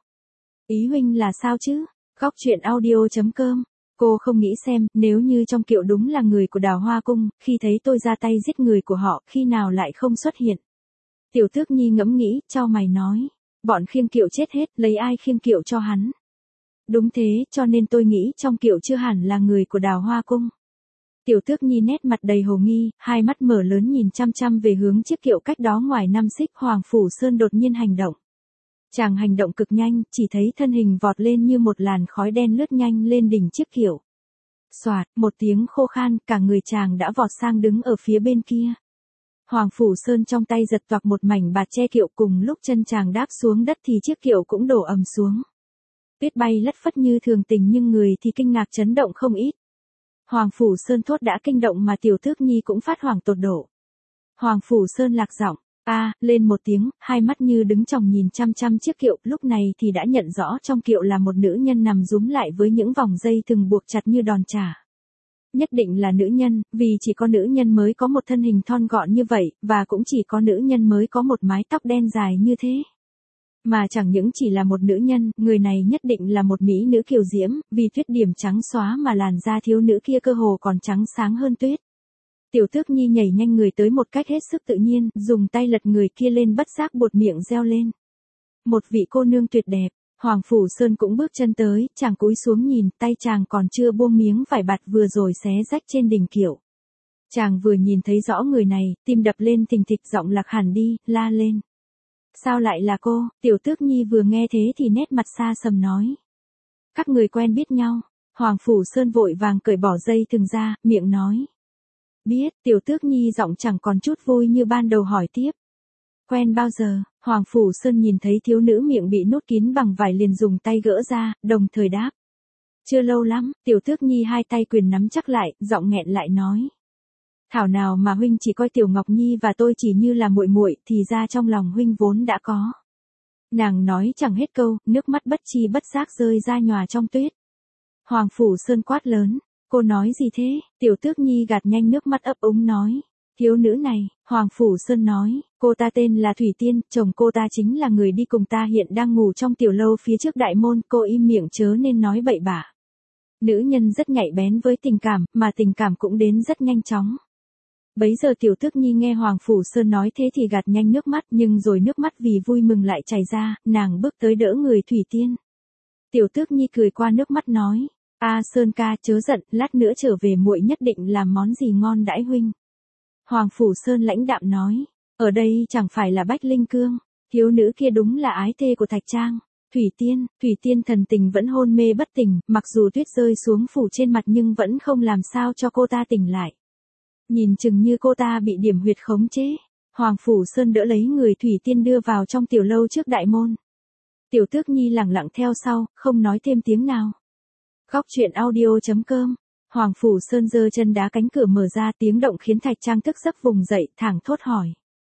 Ý huynh là sao chứ? Góc truyện audio chấm com. Cô không nghĩ xem, nếu như trong kiệu đúng là người của Đào Hoa Cung, khi thấy tôi ra tay giết người của họ, khi nào lại không xuất hiện? Tiểu Tước Nhi ngẫm nghĩ, chau mày nói. Bọn khiêng kiệu chết hết, lấy ai khiêng kiệu cho hắn? Đúng thế, cho nên tôi nghĩ trong kiệu chưa hẳn là người của Đào Hoa Cung. Tiểu Tước Nhi nét mặt đầy hồ nghi, hai mắt mở lớn nhìn chăm chăm về hướng chiếc kiệu cách đó ngoài năm xích. Hoàng Phủ Sơn đột nhiên hành động. Chàng hành động cực nhanh, chỉ thấy thân hình vọt lên như một làn khói đen lướt nhanh lên đỉnh chiếc kiệu. Xoạt, một tiếng khô khan, cả người chàng đã vọt sang đứng ở phía bên kia. Hoàng Phủ Sơn trong tay giật toạc một mảnh bạt che kiệu, cùng lúc chân chàng đáp xuống đất thì chiếc kiệu cũng đổ ầm xuống. Tuyết bay lất phất như thường tình nhưng người thì kinh ngạc chấn động không ít. Hoàng Phủ Sơn thốt đã kinh động mà Tiểu Tước Nhi cũng phát hoảng tột độ. Hoàng Phủ Sơn lạc giọng, a, lên một tiếng, hai mắt như đứng chòng nhìn chăm chăm chiếc kiệu, lúc này thì đã nhận rõ trong kiệu là một nữ nhân nằm rúm lại với những vòng dây thừng buộc chặt như đòn chả. Nhất định là nữ nhân, vì chỉ có nữ nhân mới có một thân hình thon gọn như vậy, và cũng chỉ có nữ nhân mới có một mái tóc đen dài như thế. Mà chẳng những chỉ là một nữ nhân, người này nhất định là một mỹ nữ kiều diễm, vì tuyết điểm trắng xóa mà làn da thiếu nữ kia cơ hồ còn trắng sáng hơn tuyết. Tiểu Tước Nhi nhảy nhanh người tới một cách hết sức tự nhiên, dùng tay lật người kia lên, bất giác buột miệng reo lên. Một vị cô nương tuyệt đẹp. Hoàng Phủ Sơn cũng bước chân tới, chàng cúi xuống nhìn, tay chàng còn chưa buông miếng vải bạt vừa rồi xé rách trên đỉnh kiệu. Chàng vừa nhìn thấy rõ người này, tim đập lên thình thịch, giọng lạc hẳn đi, la lên. Sao lại là cô? Tiểu Tước Nhi vừa nghe thế thì nét mặt xa sầm nói. Các người quen biết nhau. Hoàng Phủ Sơn vội vàng cởi bỏ dây thừng ra, miệng nói. Biết. Tiểu Tước Nhi giọng chẳng còn chút vui như ban đầu hỏi tiếp. Quen bao giờ? Hoàng Phủ Sơn nhìn thấy thiếu nữ miệng bị nút kín bằng vải liền dùng tay gỡ ra, đồng thời đáp. Chưa lâu lắm. Tiểu Tước Nhi hai tay quyền nắm chắc lại, giọng nghẹn lại nói. Thảo nào mà huynh chỉ coi Tiểu Ngọc Nhi và tôi chỉ như là muội muội, thì ra trong lòng huynh vốn đã có. Nàng nói chẳng hết câu, nước mắt bất chi bất giác rơi ra nhòa trong tuyết. Hoàng Phủ Sơn quát lớn. Cô nói gì thế? Tiểu Tước Nhi gạt nhanh nước mắt ấp úng nói. Thiếu nữ này, Hoàng Phủ Sơn nói, cô ta tên là Thủy Tiên, chồng cô ta chính là người đi cùng ta hiện đang ngủ trong tiểu lâu phía trước đại môn, cô im miệng chớ nên nói bậy bạ. Nữ nhân rất nhạy bén với tình cảm, mà tình cảm cũng đến rất nhanh chóng. Bấy giờ Tiểu Tước Nhi nghe Hoàng Phủ Sơn nói thế thì gạt nhanh nước mắt, nhưng rồi nước mắt vì vui mừng lại chảy ra, nàng bước tới đỡ người Thủy Tiên. Tiểu Tước Nhi cười qua nước mắt nói, a Sơn ca chớ giận, lát nữa trở về muội nhất định làm món gì ngon đãi huynh. Hoàng Phủ Sơn lãnh đạm nói, ở đây chẳng phải là Bách Linh Cương, thiếu nữ kia đúng là ái thê của Thạch Trang. Thủy Tiên, Thủy Tiên thần tình vẫn hôn mê bất tỉnh, mặc dù tuyết rơi xuống phủ trên mặt nhưng vẫn không làm sao cho cô ta tỉnh lại. Nhìn chừng như cô ta bị điểm huyệt khống chế. Hoàng Phủ Sơn đỡ lấy người Thủy Tiên đưa vào trong tiểu lâu trước đại môn. Tiểu Tước Nhi lẳng lặng theo sau, không nói thêm tiếng nào. Góc truyện audio chấm com. Hoàng Phủ Sơn giơ chân đá cánh cửa mở ra, tiếng động khiến Thạch Trang thức giấc vùng dậy, thẳng thốt hỏi.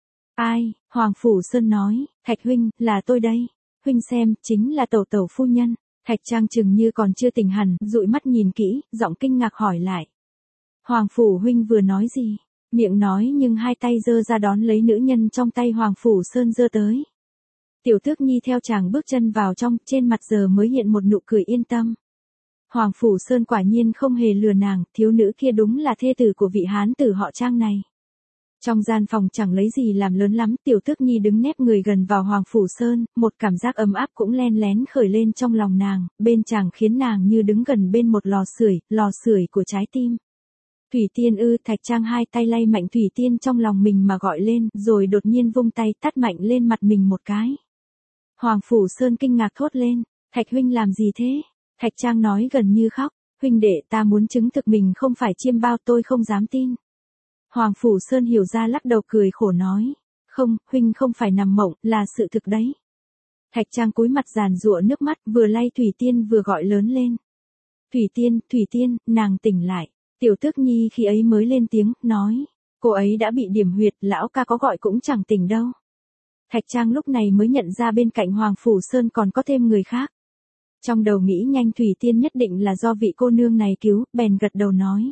Ai? Hoàng Phủ Sơn nói, Thạch huynh, là tôi đây. Huynh xem, chính là tẩu tẩu phu nhân. Thạch Trang chừng như còn chưa tỉnh hẳn, dụi mắt nhìn kỹ, giọng kinh ngạc hỏi lại. Hoàng Phủ huynh vừa nói gì? Miệng nói nhưng hai tay giơ ra đón lấy nữ nhân trong tay Hoàng Phủ Sơn giơ tới. Tiểu Tước Nhi theo chàng bước chân vào trong, trên mặt giờ mới hiện một nụ cười yên tâm. Hoàng Phủ Sơn quả nhiên không hề lừa nàng, thiếu nữ kia đúng là thê tử của vị hán tử họ Trang này. Trong gian phòng chẳng lấy gì làm lớn lắm, Tiểu Tước Nhi đứng nép người gần vào Hoàng Phủ Sơn, một cảm giác ấm áp cũng len lén khởi lên trong lòng nàng, bên chàng khiến nàng như đứng gần bên một lò sưởi, lò sưởi của trái tim. Thủy Tiên ư? Thạch Trang hai tay lay mạnh Thủy Tiên trong lòng mình mà gọi lên, rồi đột nhiên vung tay tát mạnh lên mặt mình một cái. Hoàng Phủ Sơn kinh ngạc thốt lên, Thạch huynh làm gì thế? Thạch Trang nói gần như khóc, huynh đệ ta muốn chứng thực mình không phải chiêm bao tôi không dám tin. Hoàng Phủ Sơn hiểu ra lắc đầu cười khổ nói, không, huynh không phải nằm mộng, là sự thực đấy. Thạch Trang cúi mặt giàn giụa nước mắt vừa lay Thủy Tiên vừa gọi lớn lên. Thủy Tiên, Thủy Tiên, nàng tỉnh lại. Tiểu Tước Nhi khi ấy mới lên tiếng, nói, cô ấy đã bị điểm huyệt, lão ca có gọi cũng chẳng tỉnh đâu. Thạch Trang lúc này mới nhận ra bên cạnh Hoàng Phủ Sơn còn có thêm người khác. Trong đầu nghĩ nhanh Thủy Tiên nhất định là do vị cô nương này cứu, bèn gật đầu nói.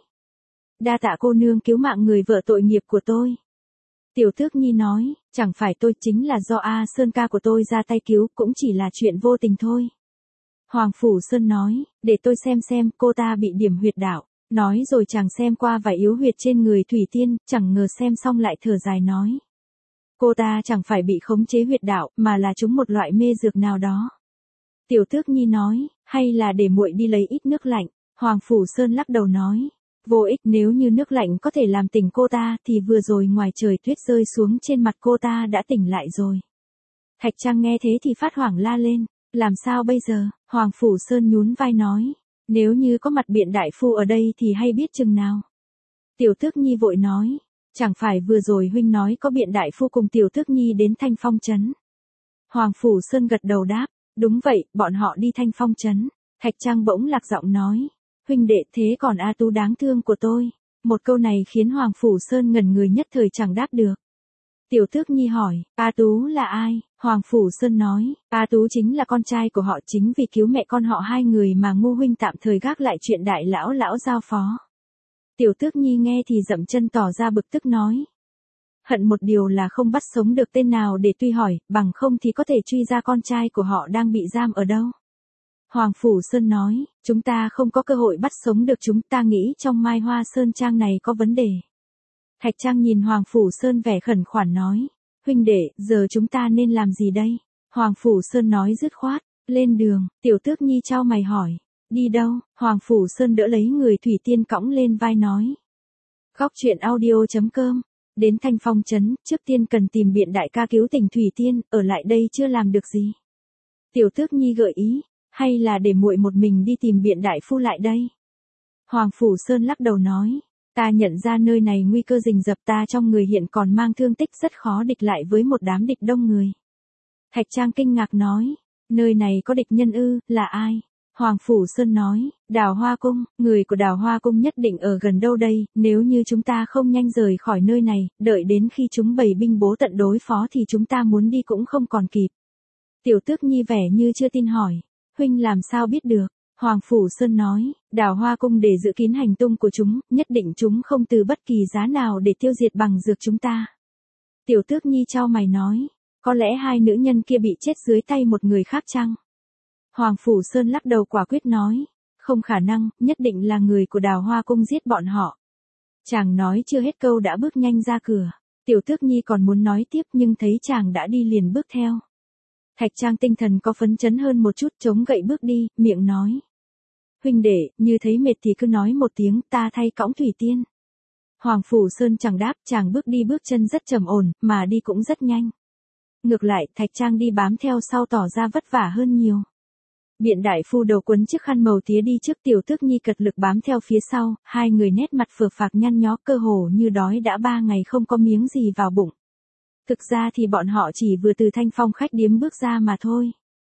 Đa tạ cô nương cứu mạng người vợ tội nghiệp của tôi. Tiểu Tước Nhi nói, chẳng phải tôi chính là do A Sơn ca của tôi ra tay cứu, cũng chỉ là chuyện vô tình thôi. Hoàng Phủ Sơn nói, để tôi xem xem cô ta bị điểm huyệt đạo. Nói rồi chàng xem qua vài yếu huyệt trên người Thủy Tiên, chẳng ngờ xem xong lại thở dài nói. Cô ta chẳng phải bị khống chế huyệt đạo, mà là trúng một loại mê dược nào đó. Tiểu Tước Nhi nói, hay là để muội đi lấy ít nước lạnh. Hoàng Phủ Sơn lắc đầu nói, vô ích, nếu như nước lạnh có thể làm tỉnh cô ta thì vừa rồi ngoài trời tuyết rơi xuống trên mặt cô ta đã tỉnh lại rồi. Thạch Trang nghe thế thì phát hoảng la lên, làm sao bây giờ? Hoàng Phủ Sơn nhún vai nói, nếu như có mặt biện đại phu ở đây thì hay biết chừng nào. Tiểu Tước Nhi vội nói, chẳng phải vừa rồi huynh nói có biện đại phu cùng Tiểu Tước Nhi đến Thanh Phong Trấn. Hoàng Phủ Sơn gật đầu đáp, đúng vậy, bọn họ đi Thanh Phong Trấn. Thạch Trang bỗng lạc giọng nói, huynh đệ thế còn A Tú đáng thương của tôi. Một câu này khiến Hoàng Phủ Sơn ngẩn người nhất thời chẳng đáp được. Tiểu Tước Nhi hỏi, A Tú là ai? Hoàng Phủ Sơn nói, A Tú chính là con trai của họ, chính vì cứu mẹ con họ hai người mà Ngô huynh tạm thời gác lại chuyện đại lão lão giao phó. Tiểu Tước Nhi nghe thì dậm chân tỏ ra bực tức nói. Hận một điều là không bắt sống được tên nào để truy hỏi, bằng không thì có thể truy ra con trai của họ đang bị giam ở đâu. Hoàng Phủ Sơn nói, chúng ta không có cơ hội bắt sống được chúng, ta nghĩ trong Mai Hoa Sơn Trang này có vấn đề. Thạch Trang nhìn Hoàng Phủ Sơn vẻ khẩn khoản nói, huynh đệ, giờ chúng ta nên làm gì đây? Hoàng Phủ Sơn nói dứt khoát, lên đường. Tiểu Tước Nhi chau mày hỏi, đi đâu? Hoàng Phủ Sơn đỡ lấy người Thủy Tiên cõng lên vai nói. Góc truyện audio chấm com, đến Thanh Phong Trấn, trước tiên cần tìm biện đại ca cứu tỉnh Thủy Tiên, ở lại đây chưa làm được gì. Tiểu Tước Nhi gợi ý, hay là để muội một mình đi tìm biện đại phu lại đây? Hoàng Phủ Sơn lắc đầu nói, ta nhận ra nơi này nguy cơ rình rập, ta trong người hiện còn mang thương tích rất khó địch lại với một đám địch đông người. Thạch Trang kinh ngạc nói, nơi này có địch nhân ư, là ai? Hoàng Phủ Sơn nói, Đào Hoa Cung, người của Đào Hoa Cung nhất định ở gần đâu đây, nếu như chúng ta không nhanh rời khỏi nơi này, đợi đến khi chúng bày binh bố tận đối phó thì chúng ta muốn đi cũng không còn kịp. Tiểu Tước Nhi vẻ như chưa tin hỏi, huynh làm sao biết được? Hoàng Phủ Sơn nói, Đào Hoa Cung để giữ kín hành tung của chúng, nhất định chúng không từ bất kỳ giá nào để tiêu diệt bằng dược chúng ta. Tiểu Tước Nhi chau mày nói, có lẽ hai nữ nhân kia bị chết dưới tay một người khác chăng? Hoàng Phủ Sơn lắc đầu quả quyết nói, không khả năng, nhất định là người của Đào Hoa Cung giết bọn họ. Chàng nói chưa hết câu đã bước nhanh ra cửa. Tiểu Tước Nhi còn muốn nói tiếp nhưng thấy chàng đã đi liền bước theo. Thạch Trang tinh thần có phấn chấn hơn một chút, chống gậy bước đi, miệng nói. Huynh đệ, như thấy mệt thì cứ nói một tiếng, ta thay cõng Thủy Tiên. Hoàng Phủ Sơn chẳng đáp, chàng bước đi bước chân rất trầm ổn, mà đi cũng rất nhanh. Ngược lại, Thạch Trang đi bám theo sau tỏ ra vất vả hơn nhiều. Biện đại phu đầu quấn chiếc khăn màu tía đi trước, Tiểu Tước Nhi cật lực bám theo phía sau, hai người nét mặt phờ phạc nhăn nhó, cơ hồ như đói đã ba ngày không có miếng gì vào bụng. Thực ra thì bọn họ chỉ vừa từ Thanh Phong khách điếm bước ra mà thôi.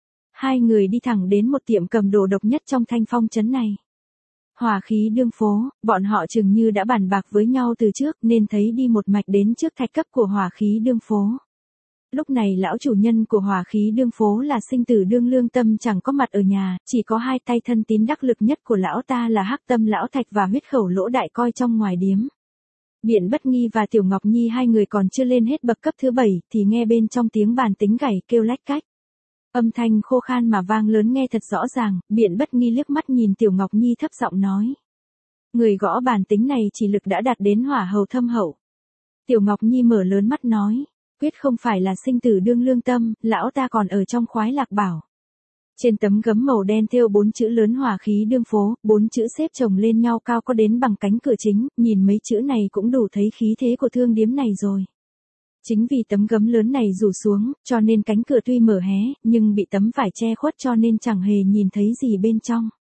Hai người đi thẳng đến một tiệm cầm đồ độc nhất trong Thanh Phong trấn này. Hỏa Khí Đương phố, bọn họ chừng như đã bàn bạc với nhau từ trước nên thấy đi một mạch đến trước thạch cấp của Hỏa Khí Đương phố. Lúc này lão chủ nhân của Hỏa Khí Đương phố là Sinh Tử Đương Lương Tâm chẳng có mặt ở nhà, chỉ có hai tay thân tín đắc lực nhất của lão ta là Hắc Tâm Lão Thạch và Huyết Khẩu Lỗ Đại coi trong ngoài điếm. Biện Bất Nghi và Tiểu Ngọc Nhi hai người còn chưa lên hết bậc cấp thứ bảy thì nghe bên trong tiếng bàn tính gảy kêu lách cách. Âm thanh khô khan mà vang lớn nghe thật rõ ràng, Biện Bất Nghi liếc mắt nhìn Tiểu Ngọc Nhi thấp giọng nói. Người gõ bàn tính này chỉ lực đã đạt đến hỏa hầu thâm hậu. Tiểu Ngọc Nhi mở lớn mắt nói, quyết không phải là Sinh Tử Đương Lương Tâm, lão ta còn ở trong Khoái Lạc Bảo. Trên tấm gấm màu đen thêu bốn chữ lớn Hỏa Khí Đương phố, bốn chữ xếp chồng lên nhau cao có đến bằng cánh cửa chính, nhìn mấy chữ này cũng đủ thấy khí thế của thương điếm này rồi. Chính vì tấm gấm lớn này rủ xuống, cho nên cánh cửa tuy mở hé, nhưng bị tấm vải che khuất cho nên chẳng hề nhìn thấy gì bên trong.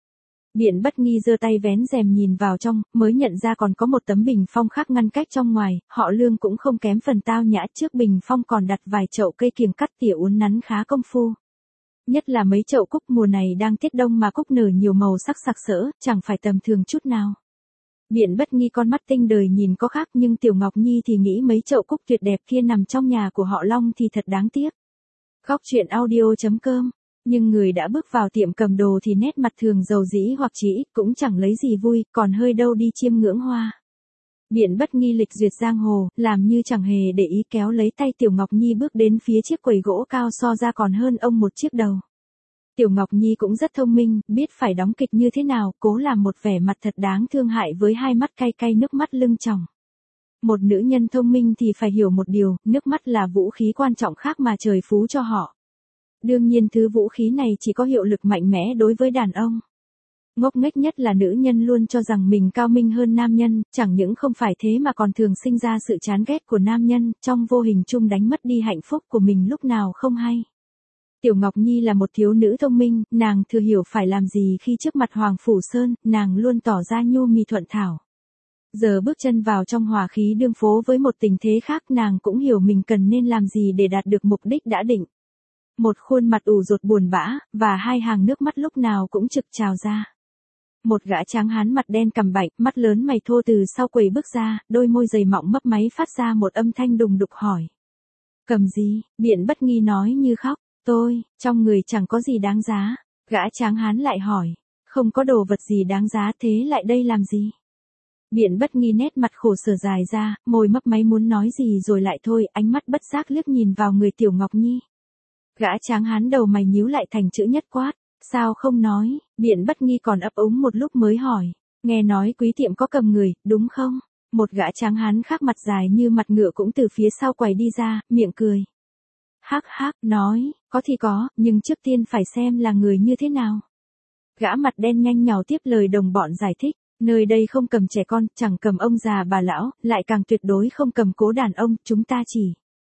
Biện Bất Nghi giơ tay vén rèm nhìn vào trong, mới nhận ra còn có một tấm bình phong khác ngăn cách trong ngoài, họ Lương cũng không kém phần tao nhã, trước bình phong còn đặt vài chậu cây kiểng cắt tỉa uốn nắn khá công phu. Nhất là mấy chậu cúc mùa này đang tiết đông mà cúc nở nhiều màu sắc sặc sỡ, chẳng phải tầm thường chút nào. Biện Bất Nghi con mắt tinh đời nhìn có khác, nhưng Tiểu Ngọc Nhi thì nghĩ mấy chậu cúc tuyệt đẹp kia nằm trong nhà của họ Long thì thật đáng tiếc. Góc truyện audio chấm com. Nhưng người đã bước vào tiệm cầm đồ thì nét mặt thường dầu dĩ hoặc chỉ ít cũng chẳng lấy gì vui, còn hơi đâu đi chiêm ngưỡng hoa. Biện Bất Nghi lịch duyệt giang hồ, làm như chẳng hề để ý, kéo lấy tay Tiểu Ngọc Nhi bước đến phía chiếc quầy gỗ cao so ra còn hơn ông một chiếc đầu. Tiểu Ngọc Nhi cũng rất thông minh, biết phải đóng kịch như thế nào, cố làm một vẻ mặt thật đáng thương hại với hai mắt cay cay nước mắt lưng tròng. Một nữ nhân thông minh thì phải hiểu một điều, nước mắt là vũ khí quan trọng khác mà trời phú cho họ. Đương nhiên thứ vũ khí này chỉ có hiệu lực mạnh mẽ đối với đàn ông. Ngốc nghếch nhất là nữ nhân luôn cho rằng mình cao minh hơn nam nhân, chẳng những không phải thế mà còn thường sinh ra sự chán ghét của nam nhân, trong vô hình chung đánh mất đi hạnh phúc của mình lúc nào không hay. Tiểu Ngọc Nhi là một thiếu nữ thông minh, nàng thừa hiểu phải làm gì khi trước mặt Hoàng Phủ Sơn, nàng luôn tỏ ra nhu mì thuận thảo. Giờ bước chân vào trong hòa khí đương phố với một tình thế khác, nàng cũng hiểu mình cần nên làm gì để đạt được mục đích đã định. Một khuôn mặt ủ rột buồn bã, và hai hàng nước mắt lúc nào cũng trực trào ra. Một gã tráng hán mặt đen cằm bạch, mắt lớn mày thô từ sau quầy bước ra, đôi môi dày mọng mấp máy phát ra một âm thanh đùng đục hỏi. Cầm gì? Biện Bất Nghi nói như khóc. Tôi, trong người chẳng có gì đáng giá. Gã tráng hán lại hỏi. Không có đồ vật gì đáng giá thế lại đây làm gì? Biện Bất Nghi nét mặt khổ sở dài ra, môi mấp máy muốn nói gì rồi lại thôi, ánh mắt bất giác liếc nhìn vào người Tiểu Ngọc Nhi. Gã tráng hán đầu mày nhíu lại thành chữ nhất quát. Sao không nói? Biện Bất Nghi còn ấp úng một lúc mới hỏi. Nghe nói quý tiệm có cầm người, đúng không? Một gã tráng hán khác mặt dài như mặt ngựa cũng từ phía sau quầy đi ra, miệng cười. Hắc hắc, nói, có thì có, nhưng trước tiên phải xem là người như thế nào. Gã mặt đen nhanh nhảu tiếp lời đồng bọn giải thích. Nơi đây không cầm trẻ con, chẳng cầm ông già bà lão, lại càng tuyệt đối không cầm cố đàn ông, chúng ta chỉ.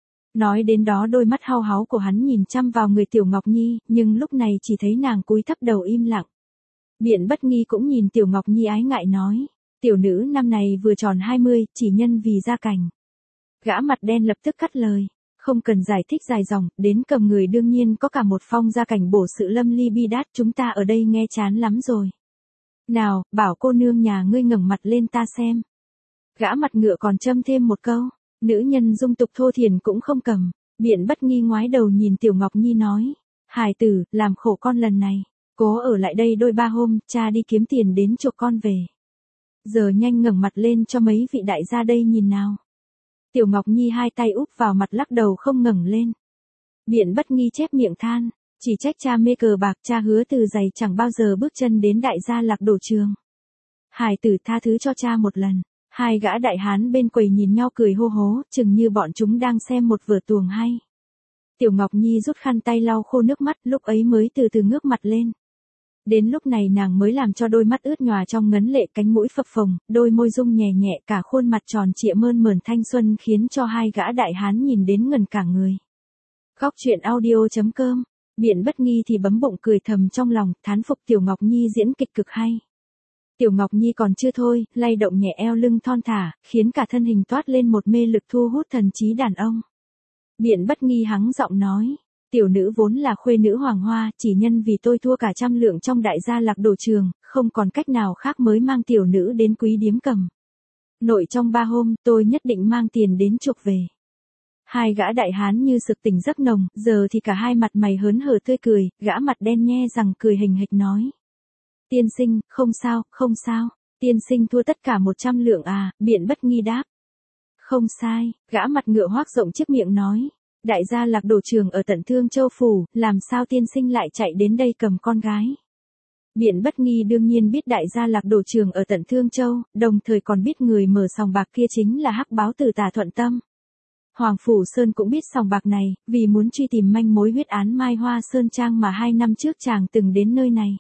Nói đến đó đôi mắt hao háo của hắn nhìn chăm vào người Tiểu Ngọc Nhi, nhưng lúc này chỉ thấy nàng cúi thấp đầu im lặng. Biện Bất Nghi cũng nhìn Tiểu Ngọc Nhi ái ngại nói, tiểu nữ năm này vừa tròn hai mươi, chỉ nhân vì gia cảnh. Gã mặt đen lập tức cắt lời, không cần giải thích dài dòng, đến cầm người đương nhiên có cả một phong gia cảnh bổ sự lâm ly bi đát, chúng ta ở đây nghe chán lắm rồi. Nào, bảo cô nương nhà ngươi ngẩng mặt lên ta xem. Gã mặt ngựa còn châm thêm một câu. Nữ nhân dung tục thô thiển cũng không cầm. Biện Bất Nghi ngoái đầu nhìn Tiểu Ngọc Nhi nói. Hài tử, làm khổ con lần này. Cố ở lại đây đôi ba hôm, cha đi kiếm tiền đến chuộc con về. Giờ nhanh ngẩng mặt lên cho mấy vị đại gia đây nhìn nào. Tiểu Ngọc Nhi hai tay úp vào mặt lắc đầu không ngẩng lên. Biện Bất Nghi chép miệng than. Chỉ trách cha mê cờ bạc, cha hứa từ giày chẳng bao giờ bước chân đến đại gia Lạc Đổ Trường. Hài tử tha thứ cho cha một lần. Hai gã đại hán bên quầy nhìn nhau cười hô hố, chừng như bọn chúng đang xem một vở tuồng hay. Tiểu Ngọc Nhi rút khăn tay lau khô nước mắt, lúc ấy mới từ từ ngước mặt lên. Đến lúc này nàng mới làm cho đôi mắt ướt nhòa trong ngấn lệ, cánh mũi phập phồng, đôi môi rung nhẹ nhẹ, cả khuôn mặt tròn trịa mơn mởn thanh xuân khiến cho hai gã đại hán nhìn đến ngần cả người. Góc truyện audio chấm com. Biện Bất Nghi thì bấm bụng cười thầm trong lòng, thán phục Tiểu Ngọc Nhi diễn kịch cực hay. Tiểu Ngọc Nhi còn chưa thôi, lay động nhẹ eo lưng thon thả, khiến cả thân hình toát lên một mê lực thu hút thần trí đàn ông. Biện Bất Nghi hắng giọng nói, tiểu nữ vốn là khuê nữ hoàng hoa, chỉ nhân vì tôi thua cả trăm lượng trong đại gia Lạc Đổ Trường, không còn cách nào khác mới mang tiểu nữ đến quý điếm cầm. Nội trong ba hôm, tôi nhất định mang tiền đến chuộc về. Hai gã đại hán như sực tỉnh giấc nồng, giờ thì cả hai mặt mày hớn hở tươi cười, gã mặt đen nhe rằng cười hình hịch nói. Tiên sinh, không sao, không sao, tiên sinh thua tất cả một trăm lượng à, Biện Bất Nghi đáp. Không sai, gã mặt ngựa hoác rộng chiếc miệng nói. Đại gia Lạc Đổ Trường ở tận Thương Châu Phủ, làm sao tiên sinh lại chạy đến đây cầm con gái. Biện Bất Nghi đương nhiên biết đại gia Lạc Đổ Trường ở tận Thương Châu, đồng thời còn biết người mở sòng bạc kia chính là hắc báo tử Tà Thuận Tâm. Hoàng Phủ Sơn cũng biết sòng bạc này, vì muốn truy tìm manh mối huyết án Mai Hoa Sơn Trang mà hai năm trước chàng từng đến nơi này.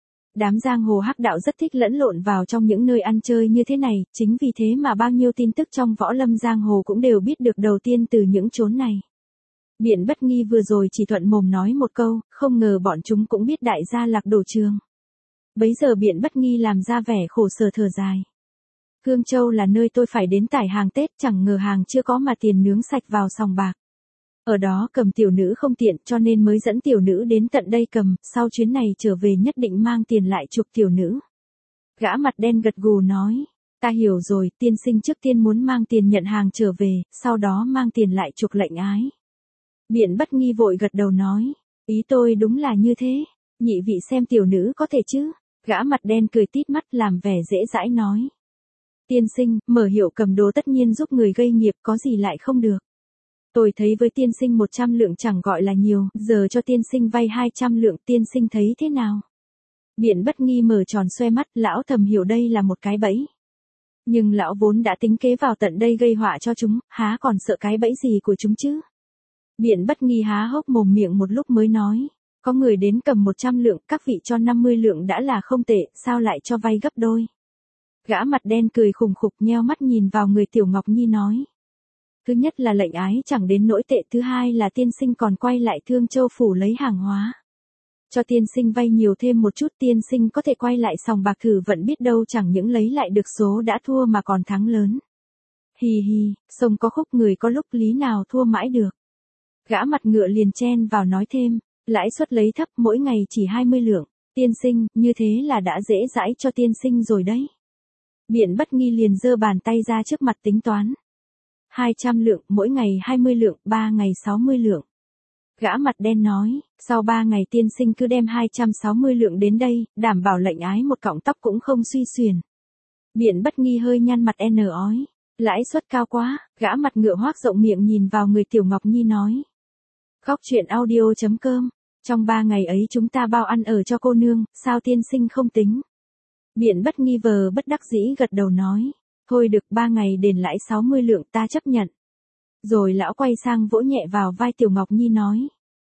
Đám giang hồ hắc đạo rất thích lẫn lộn vào trong những nơi ăn chơi như thế này, chính vì thế mà bao nhiêu tin tức trong võ lâm giang hồ cũng đều biết được đầu tiên từ những chốn này. Biện Bất Nghi vừa rồi chỉ thuận mồm nói một câu, không ngờ bọn chúng cũng biết đại gia Lạc Đổ Trường. Bấy giờ Biện Bất Nghi làm ra vẻ khổ sở thở dài. Cương Châu là nơi tôi phải đến tải hàng Tết, chẳng ngờ hàng chưa có mà tiền nướng sạch vào sòng bạc. Ở đó cầm tiểu nữ không tiện cho nên mới dẫn tiểu nữ đến tận đây cầm, sau chuyến này trở về nhất định mang tiền lại chuộc tiểu nữ. Gã mặt đen gật gù nói, ta hiểu rồi, tiên sinh trước tiên muốn mang tiền nhận hàng trở về, sau đó mang tiền lại chuộc lệnh ái. Biện Bất Nghi vội gật đầu nói, ý tôi đúng là như thế, nhị vị xem tiểu nữ có thể chứ. Gã mặt đen cười tít mắt làm vẻ dễ dãi nói. Tiên sinh, mở hiệu cầm đồ tất nhiên giúp người gây nghiệp, có gì lại không được. Tôi thấy với tiên sinh một trăm lượng chẳng gọi là nhiều, giờ cho tiên sinh vay hai trăm lượng, tiên sinh thấy thế nào? Biện Bất Nghi mở tròn xoe mắt, lão thầm hiểu đây là một cái bẫy. Nhưng lão vốn đã tính kế vào tận đây gây họa cho chúng, há còn sợ cái bẫy gì của chúng chứ? Biện Bất Nghi há hốc mồm miệng một lúc mới nói, có người đến cầm một trăm lượng, các vị cho năm mươi lượng đã là không tệ, sao lại cho vay gấp đôi? Gã mặt đen cười khùng khục nheo mắt nhìn vào người Tiểu Ngọc Nhi nói. Thứ nhất là lệnh ái chẳng đến nỗi tệ, thứ hai là tiên sinh còn quay lại Thương Châu phủ lấy hàng hóa. Cho tiên sinh vay nhiều thêm một chút, tiên sinh có thể quay lại sòng bạc thử vận, biết đâu chẳng những lấy lại được số đã thua mà còn thắng lớn. Hì hì, sông có khúc người có lúc lý nào thua mãi được. Gã mặt ngựa liền chen vào nói thêm, lãi suất lấy thấp, mỗi ngày chỉ hai mươi lượng, tiên sinh, như thế là đã dễ dãi cho tiên sinh rồi đấy. Biện Bất Nghi liền giơ bàn tay ra trước mặt tính toán. hai trăm lượng, mỗi ngày hai mươi lượng, ba ngày sáu mươi lượng. Gã mặt đen nói, sau ba ngày tiên sinh cứ đem hai trăm sáu mươi lượng đến đây, đảm bảo lệnh ái một cọng tóc cũng không suy xuyển. Biện Bất Nghi hơi nhăn mặt n ói, lãi suất cao quá, gã mặt ngựa hoác rộng miệng nhìn vào người Tiểu Ngọc Nhi nói. Khóc chuyện audio chấm com, trong ba ngày ấy chúng ta bao ăn ở cho cô nương, sao tiên sinh không tính? Biện Bất Nghi vờ bất đắc dĩ gật đầu nói, thôi được, ba ngày đền lãi sáu mươi lượng ta chấp nhận. Rồi lão quay sang vỗ nhẹ vào vai Tiểu Ngọc Nhi nói.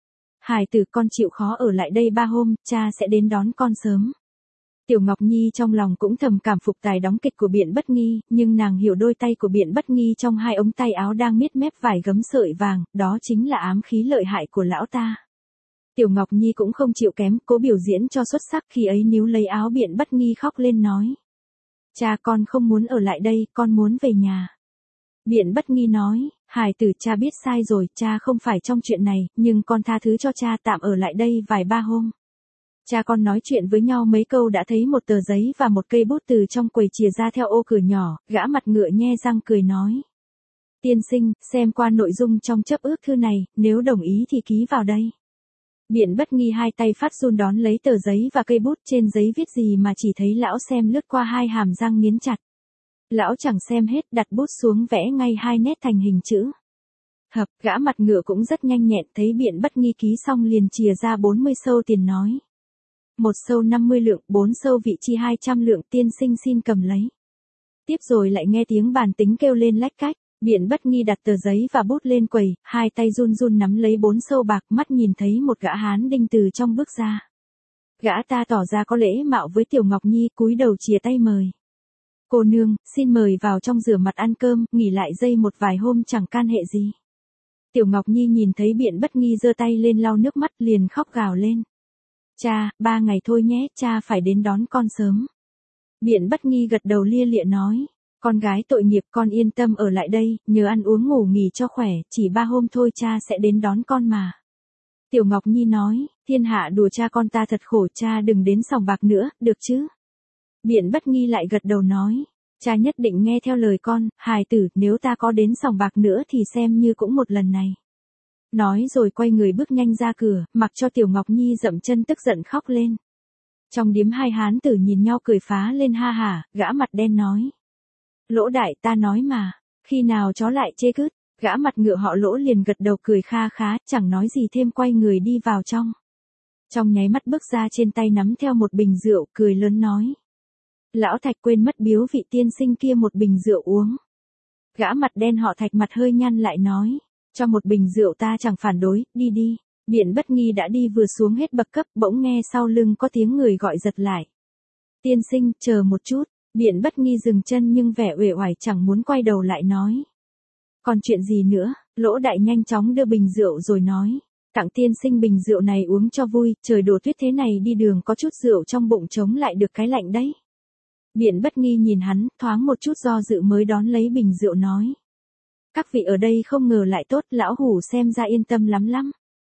Hài tử, con chịu khó ở lại đây ba hôm, cha sẽ đến đón con sớm. Tiểu Ngọc Nhi trong lòng cũng thầm cảm phục tài đóng kịch của Biện Bất Nghi, nhưng nàng hiểu đôi tay của Biện Bất Nghi trong hai ống tay áo đang miết mép vài gấm sợi vàng, đó chính là ám khí lợi hại của lão ta. Tiểu Ngọc Nhi cũng không chịu kém, cố biểu diễn cho xuất sắc, khi ấy níu lấy áo Biện Bất Nghi khóc lên nói. Cha, con không muốn ở lại đây, con muốn về nhà. Biện Bất Nghi nói, hài tử, cha biết sai rồi, cha không phải trong chuyện này, nhưng con tha thứ cho cha, tạm ở lại đây vài ba hôm. Cha con nói chuyện với nhau mấy câu đã thấy một tờ giấy và một cây bút từ trong quầy chìa ra theo ô cửa nhỏ, gã mặt ngựa nhe răng cười nói. Tiên sinh, xem qua nội dung trong chấp ước thư này, nếu đồng ý thì ký vào đây. Biện Bất Nghi hai tay phát run đón lấy tờ giấy và cây bút, trên giấy viết gì mà chỉ thấy lão xem lướt qua hai hàm răng nghiến chặt. Lão chẳng xem hết, đặt bút xuống vẽ ngay hai nét thành hình chữ. Hợp, gã mặt ngựa cũng rất nhanh nhẹn, thấy Biện Bất Nghi ký xong liền chìa ra bốn mươi sâu tiền nói. Một sâu năm mươi lượng, bốn sâu vị chi hai trăm lượng, tiên sinh xin cầm lấy. Tiếp rồi lại nghe tiếng bàn tính kêu lên lách cách. Biện Bất Nghi đặt tờ giấy và bút lên quầy, hai tay run run nắm lấy bốn sâu bạc, mắt nhìn thấy một gã hán đinh từ trong bước ra. Gã ta tỏ ra có lễ mạo với Tiểu Ngọc Nhi, cúi đầu chìa tay mời. Cô nương, xin mời vào trong rửa mặt ăn cơm, nghỉ lại dây một vài hôm chẳng can hệ gì. Tiểu Ngọc Nhi nhìn thấy Biện Bất Nghi giơ tay lên lau nước mắt liền khóc gào lên. Cha, ba ngày thôi nhé, cha phải đến đón con sớm. Biện Bất Nghi gật đầu lia lịa nói. Con gái tội nghiệp, con yên tâm ở lại đây, nhớ ăn uống ngủ nghỉ cho khỏe, chỉ ba hôm thôi cha sẽ đến đón con mà. Tiểu Ngọc Nhi nói, thiên hạ đùa cha con ta thật khổ, cha đừng đến sòng bạc nữa, được chứ? Biện Bất Nghi lại gật đầu nói, cha nhất định nghe theo lời con, hài tử, nếu ta có đến sòng bạc nữa thì xem như cũng một lần này. Nói rồi quay người bước nhanh ra cửa, mặc cho Tiểu Ngọc Nhi dậm chân tức giận khóc lên. Trong điếm hai hán tử nhìn nhau cười phá lên ha hả, gã mặt đen nói. Lỗ đại, ta nói mà, khi nào chó lại chê cứt, gã mặt ngựa họ Lỗ liền gật đầu cười kha khá, chẳng nói gì thêm quay người đi vào trong. Trong nháy mắt bước ra trên tay nắm theo một bình rượu, cười lớn nói. Lão Thạch quên mất biếu vị tiên sinh kia một bình rượu uống. Gã mặt đen họ Thạch mặt hơi nhăn lại nói, cho một bình rượu ta chẳng phản đối, đi đi. Biện Bất Nghi đã đi vừa xuống hết bậc cấp, bỗng nghe sau lưng có tiếng người gọi giật lại. Tiên sinh, chờ một chút. Biện Bất Nghi dừng chân nhưng vẻ uể oải chẳng muốn quay đầu lại nói. Còn chuyện gì nữa? Lỗ đại nhanh chóng đưa bình rượu rồi nói. Tặng tiên sinh bình rượu này uống cho vui, trời đổ tuyết thế này đi đường có chút rượu trong bụng chống lại được cái lạnh đấy. Biện Bất Nghi nhìn hắn, thoáng một chút do dự mới đón lấy bình rượu nói. Các vị ở đây không ngờ lại tốt, lão hủ xem ra yên tâm lắm lắm.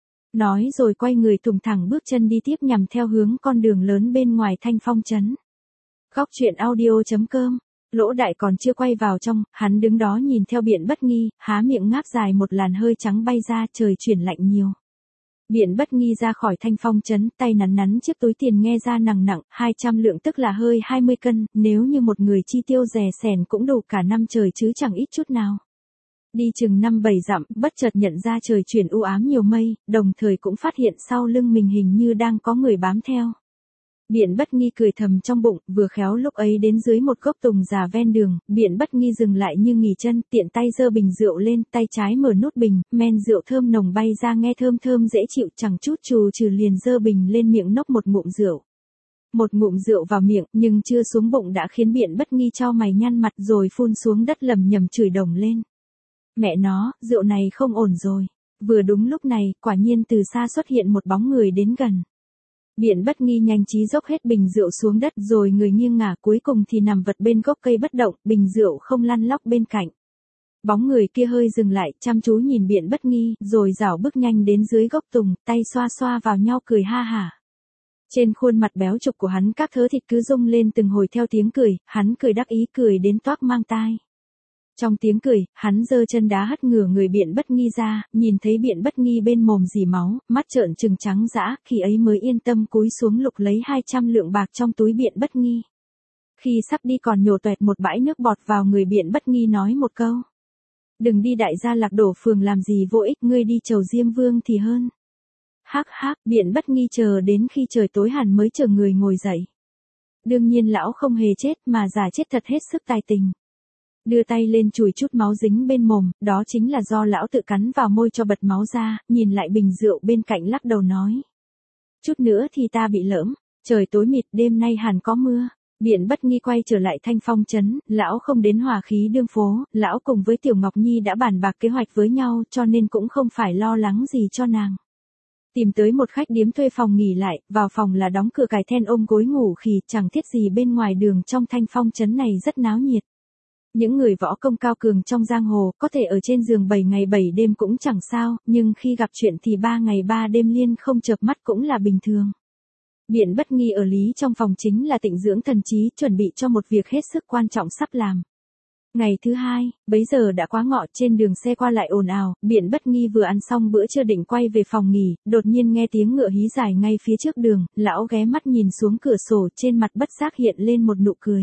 Nói rồi quay người thùng thẳng bước chân đi tiếp nhằm theo hướng con đường lớn bên ngoài Thanh Phong trấn. Góc truyện audio chấm com. Lỗ Đại còn chưa quay vào trong, hắn đứng đó nhìn theo Biện Bất Nghi, há miệng ngáp dài một làn hơi trắng bay ra, trời chuyển lạnh nhiều. Biện Bất Nghi ra khỏi Thanh Phong trấn, tay nắn nắn chiếc túi tiền nghe ra nặng nặng, hai trăm lượng tức là hơi hai mươi cân, nếu như một người chi tiêu rè sẻn cũng đủ cả năm trời chứ chẳng ít chút nào. Đi chừng năm bảy dặm, bất chợt nhận ra trời chuyển u ám nhiều mây, đồng thời cũng phát hiện sau lưng mình hình như đang có người bám theo. Biện Bất Nghi cười thầm trong bụng, vừa khéo lúc ấy đến dưới một gốc tùng già ven đường, Biện Bất Nghi dừng lại như nghỉ chân, tiện tay giơ bình rượu lên, tay trái mở nút bình, men rượu thơm nồng bay ra nghe thơm thơm dễ chịu, chẳng chút chù trừ liền giơ bình lên miệng nốc một ngụm rượu. Một ngụm rượu vào miệng, nhưng chưa xuống bụng đã khiến Biện Bất Nghi chau mày nhăn mặt rồi phun xuống đất lầm nhầm chửi đồng lên. Mẹ nó, rượu này không ổn rồi. Vừa đúng lúc này, quả nhiên từ xa xuất hiện một bóng người đến gần. Biện Bất Nghi nhanh trí dốc hết bình rượu xuống đất rồi người nghiêng ngả, cuối cùng thì nằm vật bên gốc cây bất động, bình rượu không lăn lóc bên cạnh. Bóng người kia hơi dừng lại, chăm chú nhìn Biện Bất Nghi, rồi rảo bước nhanh đến dưới gốc tùng, tay xoa xoa vào nhau cười ha hả. Trên khuôn mặt béo trục của hắn các thớ thịt cứ rung lên từng hồi theo tiếng cười, hắn cười đắc ý cười đến toác mang tai. Trong tiếng cười, hắn giơ chân đá hất ngửa người Biện Bất Nghi ra, nhìn thấy Biện Bất Nghi bên mồm dì máu, mắt trợn trừng trắng dã, khi ấy mới yên tâm cúi xuống lục lấy hai trăm lượng bạc trong túi Biện Bất Nghi. Khi sắp đi còn nhổ toẹt một bãi nước bọt vào người Biện Bất Nghi nói một câu. Đừng đi đại gia Lạc Đổ phường làm gì vô ích, ngươi đi chầu Diêm Vương thì hơn. Hắc hắc, Biện Bất Nghi chờ đến khi trời tối hẳn mới chờ người ngồi dậy. Đương nhiên lão không hề chết mà giả chết thật hết sức tài tình. Đưa tay lên chùi chút máu dính bên mồm, đó chính là do lão tự cắn vào môi cho bật máu ra, nhìn lại bình rượu bên cạnh lắc đầu nói. Chút nữa thì ta bị lỡm, trời tối mịt đêm nay hẳn có mưa. Biện Bất Nghi quay trở lại Thanh Phong trấn, lão không đến Hòa Khí Đương phố, lão cùng với Tiểu Ngọc Nhi đã bàn bạc kế hoạch với nhau cho nên cũng không phải lo lắng gì cho nàng. Tìm tới một khách điếm thuê phòng nghỉ lại, vào phòng là đóng cửa cài then ôm gối ngủ khì, chẳng thiết gì bên ngoài đường trong Thanh Phong trấn này rất náo nhiệt. Những người võ công cao cường trong giang hồ có thể ở trên giường bảy ngày bảy đêm cũng chẳng sao, nhưng khi gặp chuyện thì ba ngày ba đêm liên không chợp mắt cũng là bình thường. Biện Bất Nghi ở lý trong phòng chính là tịnh dưỡng thần trí, chuẩn bị cho một việc hết sức quan trọng sắp làm. Ngày thứ hai, bấy giờ đã quá ngọ, trên đường xe qua lại ồn ào, Biện Bất Nghi vừa ăn xong bữa trưa định quay về phòng nghỉ, đột nhiên nghe tiếng ngựa hí dài ngay phía trước đường, lão ghé mắt nhìn xuống cửa sổ, trên mặt bất giác hiện lên một nụ cười.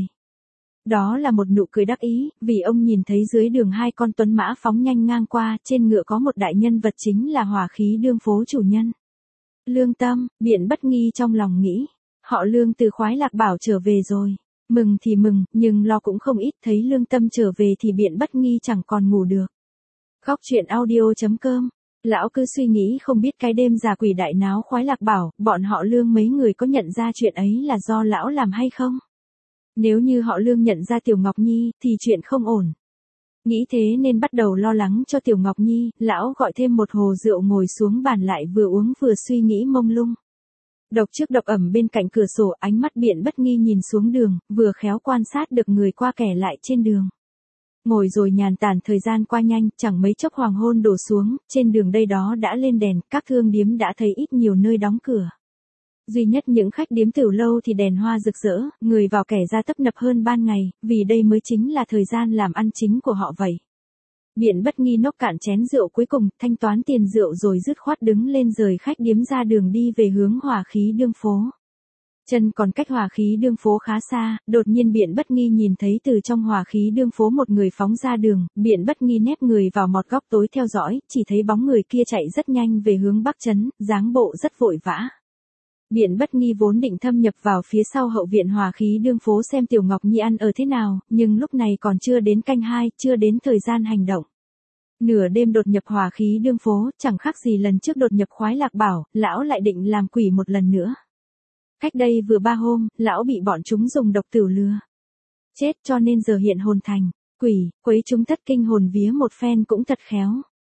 Đó là một nụ cười đắc ý, vì ông nhìn thấy dưới đường hai con tuấn mã phóng nhanh ngang qua, trên ngựa có một đại nhân vật chính là Hòa Khí Đương phố chủ nhân. Lương Tâm, Biện Bất Nghi trong lòng nghĩ, họ Lương từ Khoái Lạc Bảo trở về rồi. Mừng thì mừng, nhưng lo cũng không ít, thấy Lương Tâm trở về thì Biện Bất Nghi chẳng còn ngủ được. Góc truyện audio chấm com. Lão cứ suy nghĩ không biết cái đêm già quỷ đại náo Khoái Lạc Bảo, bọn họ Lương mấy người có nhận ra chuyện ấy là do lão làm hay không? Nếu như họ Lương nhận ra Tiểu Ngọc Nhi, thì chuyện không ổn. Nghĩ thế nên bắt đầu lo lắng cho Tiểu Ngọc Nhi, lão gọi thêm một hồ rượu ngồi xuống bàn lại vừa uống vừa suy nghĩ mông lung. Độc trước độc ẩm bên cạnh cửa sổ, ánh mắt Biện Bất Nghi nhìn xuống đường, vừa khéo quan sát được người qua kẻ lại trên đường. Ngồi rồi nhàn tản thời gian qua nhanh, chẳng mấy chốc hoàng hôn đổ xuống, trên đường đây đó đã lên đèn, các thương điếm đã thấy ít nhiều nơi đóng cửa. Duy nhất những khách điếm tiểu lâu thì đèn hoa rực rỡ, người vào kẻ ra tấp nập hơn ban ngày, vì đây mới chính là thời gian làm ăn chính của họ vậy. Biện Bất Nghi nốc cạn chén rượu cuối cùng, thanh toán tiền rượu rồi dứt khoát đứng lên rời khách điếm ra đường đi về hướng Hòa Khí Đương phố. Chân còn cách Hòa Khí Đương phố khá xa, đột nhiên Biện Bất Nghi nhìn thấy từ trong Hòa Khí Đương phố một người phóng ra đường, Biện Bất Nghi nép người vào một góc tối theo dõi, chỉ thấy bóng người kia chạy rất nhanh về hướng Bắc trấn, dáng bộ rất vội vã. Biện Bất Nghi vốn định thâm nhập vào phía sau hậu viện Hòa Khí Đương phố xem Tiểu Ngọc Nhi ăn ở thế nào, nhưng lúc này còn chưa đến canh hai, chưa đến thời gian hành động. Nửa đêm đột nhập Hòa Khí Đương phố, chẳng khác gì lần trước đột nhập Khoái Lạc Bảo, lão lại định làm quỷ một lần nữa. Cách đây vừa ba hôm, lão bị bọn chúng dùng độc tửu lừa chết cho nên giờ hiện hồn thành quỷ, quấy chúng thất kinh hồn vía một phen cũng thật khéo.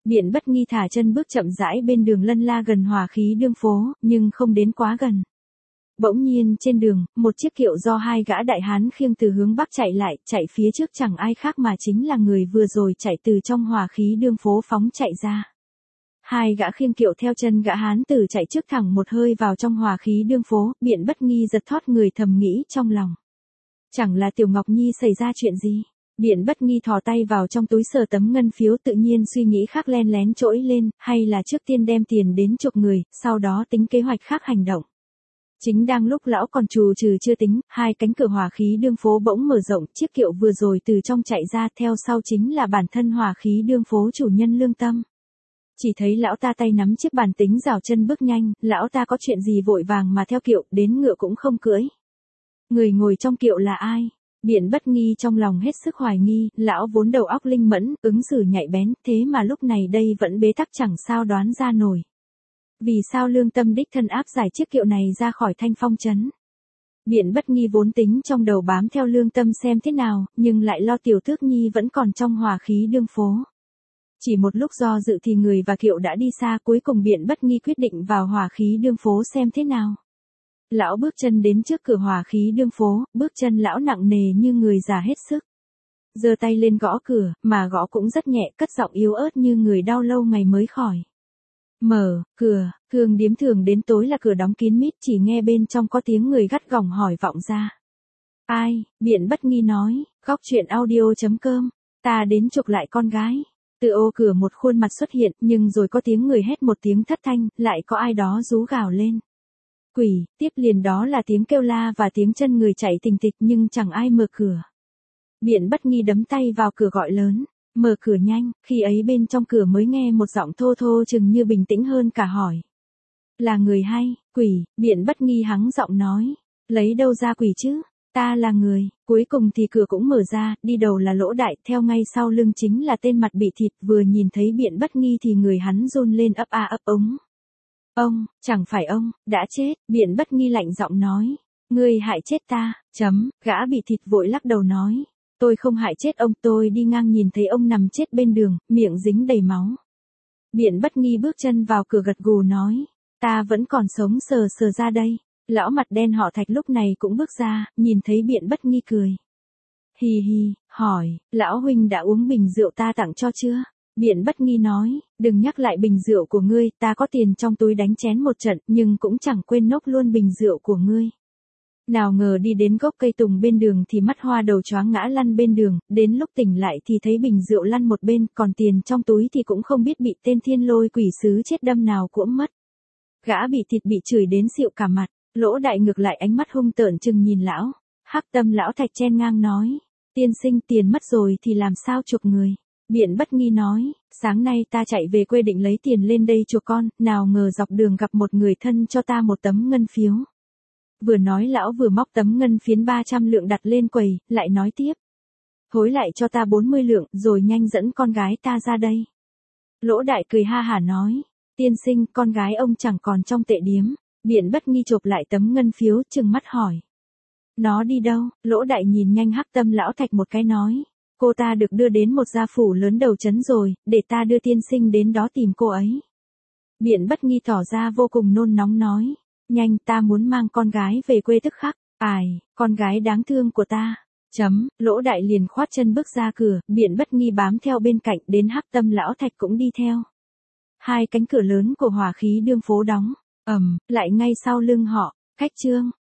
Biện Bất Nghi thả chân bước chậm rãi bên đường lân la gần Hòa Khí Đương phố, nhưng không đến quá gần. Bỗng nhiên trên đường, một chiếc kiệu do hai gã đại hán khiêng từ hướng bắc chạy lại, chạy phía trước chẳng ai khác mà chính là người vừa rồi chạy từ trong Hòa Khí Đương phố phóng chạy ra. Hai gã khiêng kiệu theo chân gã hán tử chạy trước thẳng một hơi vào trong Hòa Khí Đương phố, Biện Bất Nghi giật thót người thầm nghĩ trong lòng. Chẳng là Tiểu Ngọc Nhi xảy ra chuyện gì? Biện Bất Nghi thò tay vào trong túi sờ tấm ngân phiếu, tự nhiên suy nghĩ khác len lén trỗi lên, hay là trước tiên đem tiền đến chuộc người, sau đó tính kế hoạch khác hành động. Chính đang lúc lão còn trù trừ chưa tính, hai cánh cửa Hòa Khí Đương phố bỗng mở rộng, chiếc kiệu vừa rồi từ trong chạy ra, theo sau chính là bản thân Hòa Khí Đương phố chủ nhân Lương Tâm. Chỉ thấy lão ta tay nắm chiếc bàn tính rào chân bước nhanh, lão ta có chuyện gì vội vàng mà theo kiệu, đến ngựa cũng không cưỡi. Người ngồi trong kiệu là ai? Biện Bất Nghi trong lòng hết sức hoài nghi, lão vốn đầu óc linh mẫn, ứng xử nhạy bén, thế mà lúc này đây vẫn bế tắc chẳng sao đoán ra nổi. Vì sao Lương Tâm đích thân áp giải chiếc kiệu này ra khỏi Thanh Phong trấn? Biện Bất Nghi vốn tính trong đầu bám theo Lương Tâm xem thế nào, nhưng lại lo Tiểu Tước Nhi vẫn còn trong Hòa Khí Đương phố. Chỉ một lúc do dự thì người và kiệu đã đi xa, cuối cùng Biện Bất Nghi quyết định vào Hòa Khí Đương phố xem thế nào. Lão bước chân đến trước cửa Hòa Khí Đương phố, bước chân lão nặng nề như người già hết sức. Giơ tay lên gõ cửa, mà gõ cũng rất nhẹ, cất giọng yếu ớt như người đau lâu ngày mới khỏi. Mở, cửa, Cường Điếm thường đến tối là cửa đóng kín mít, chỉ nghe bên trong có tiếng người gắt gỏng hỏi vọng ra. Ai? Biện Bất Nghi nói, góc chuyện audio chấm com, ta đến chuộc lại con gái. Từ ô cửa một khuôn mặt xuất hiện, nhưng rồi có tiếng người hét một tiếng thất thanh, lại có ai đó rú gào lên. Quỷ, tiếp liền đó là tiếng kêu la và tiếng chân người chạy tình tịch, nhưng chẳng ai mở cửa. Biện Bất Nghi đấm tay vào cửa gọi lớn, mở cửa nhanh, khi ấy bên trong cửa mới nghe một giọng thô thô chừng như bình tĩnh hơn cả hỏi. Là người hay, quỷ? Biện Bất Nghi hắng giọng nói, lấy đâu ra quỷ chứ? Ta là người. Cuối cùng thì cửa cũng mở ra, đi đầu là Lỗ Đại, theo ngay sau lưng chính là tên mặt bị thịt, vừa nhìn thấy Biện Bất Nghi thì người hắn run lên ấp a ấp ống. Ông, chẳng phải ông, đã chết, Biện Bất Nghi lạnh giọng nói. Ngươi hại chết ta, chấm, gã bị thịt vội lắc đầu nói. Tôi không hại chết ông, tôi đi ngang nhìn thấy ông nằm chết bên đường, miệng dính đầy máu. Biện Bất Nghi bước chân vào cửa gật gù nói. Ta vẫn còn sống sờ sờ ra đây. Lão mặt đen họ Thạch lúc này cũng bước ra, nhìn thấy Biện Bất Nghi cười. Hì hì, hỏi, lão huynh đã uống bình rượu ta tặng cho chưa? Biện Bất Nghi nói, đừng nhắc lại bình rượu của ngươi, ta có tiền trong túi đánh chén một trận, nhưng cũng chẳng quên nốc luôn bình rượu của ngươi. Nào ngờ đi đến gốc cây tùng bên đường thì mắt hoa đầu choáng ngã lăn bên đường, đến lúc tỉnh lại thì thấy bình rượu lăn một bên, còn tiền trong túi thì cũng không biết bị tên thiên lôi quỷ sứ chết đâm nào cuỗm mất. Gã bị thịt bị chửi đến xịu cả mặt. Lỗ Đại ngược lại ánh mắt hung tợn chừng nhìn lão. Hắc Tâm lão Thạch chen ngang nói, tiên sinh tiền mất rồi thì làm sao chuộc người? Biện Bất Nghi nói, sáng nay ta chạy về quê định lấy tiền lên đây chuộc con, nào ngờ dọc đường gặp một người thân cho ta một tấm ngân phiếu. Vừa nói lão vừa móc tấm ngân phiến ba trăm lượng đặt lên quầy, lại nói tiếp. Hối lại cho ta bốn mươi lượng, rồi nhanh dẫn con gái ta ra đây. Lỗ Đại cười ha hả nói, tiên sinh, con gái ông chẳng còn trong tệ điếm. Biện Bất Nghi chộp lại tấm ngân phiếu, trừng mắt hỏi. Nó đi đâu? Lỗ Đại nhìn nhanh Hắc Tâm lão Thạch một cái nói. Cô ta được đưa đến một gia phủ lớn đầu trấn rồi, để ta đưa tiên sinh đến đó tìm cô ấy. Biện Bất Nghi tỏ ra vô cùng nôn nóng nói. Nhanh, ta muốn mang con gái về quê tức khắc. Ai, con gái đáng thương của ta. Chấm, Lỗ Đại liền khoát chân bước ra cửa, Biện Bất Nghi bám theo bên cạnh, đến Hắc Tâm lão Thạch cũng đi theo. Hai cánh cửa lớn của Hòa Khí Đương phố đóng. Ầm, um, lại ngay sau lưng họ, khách trương,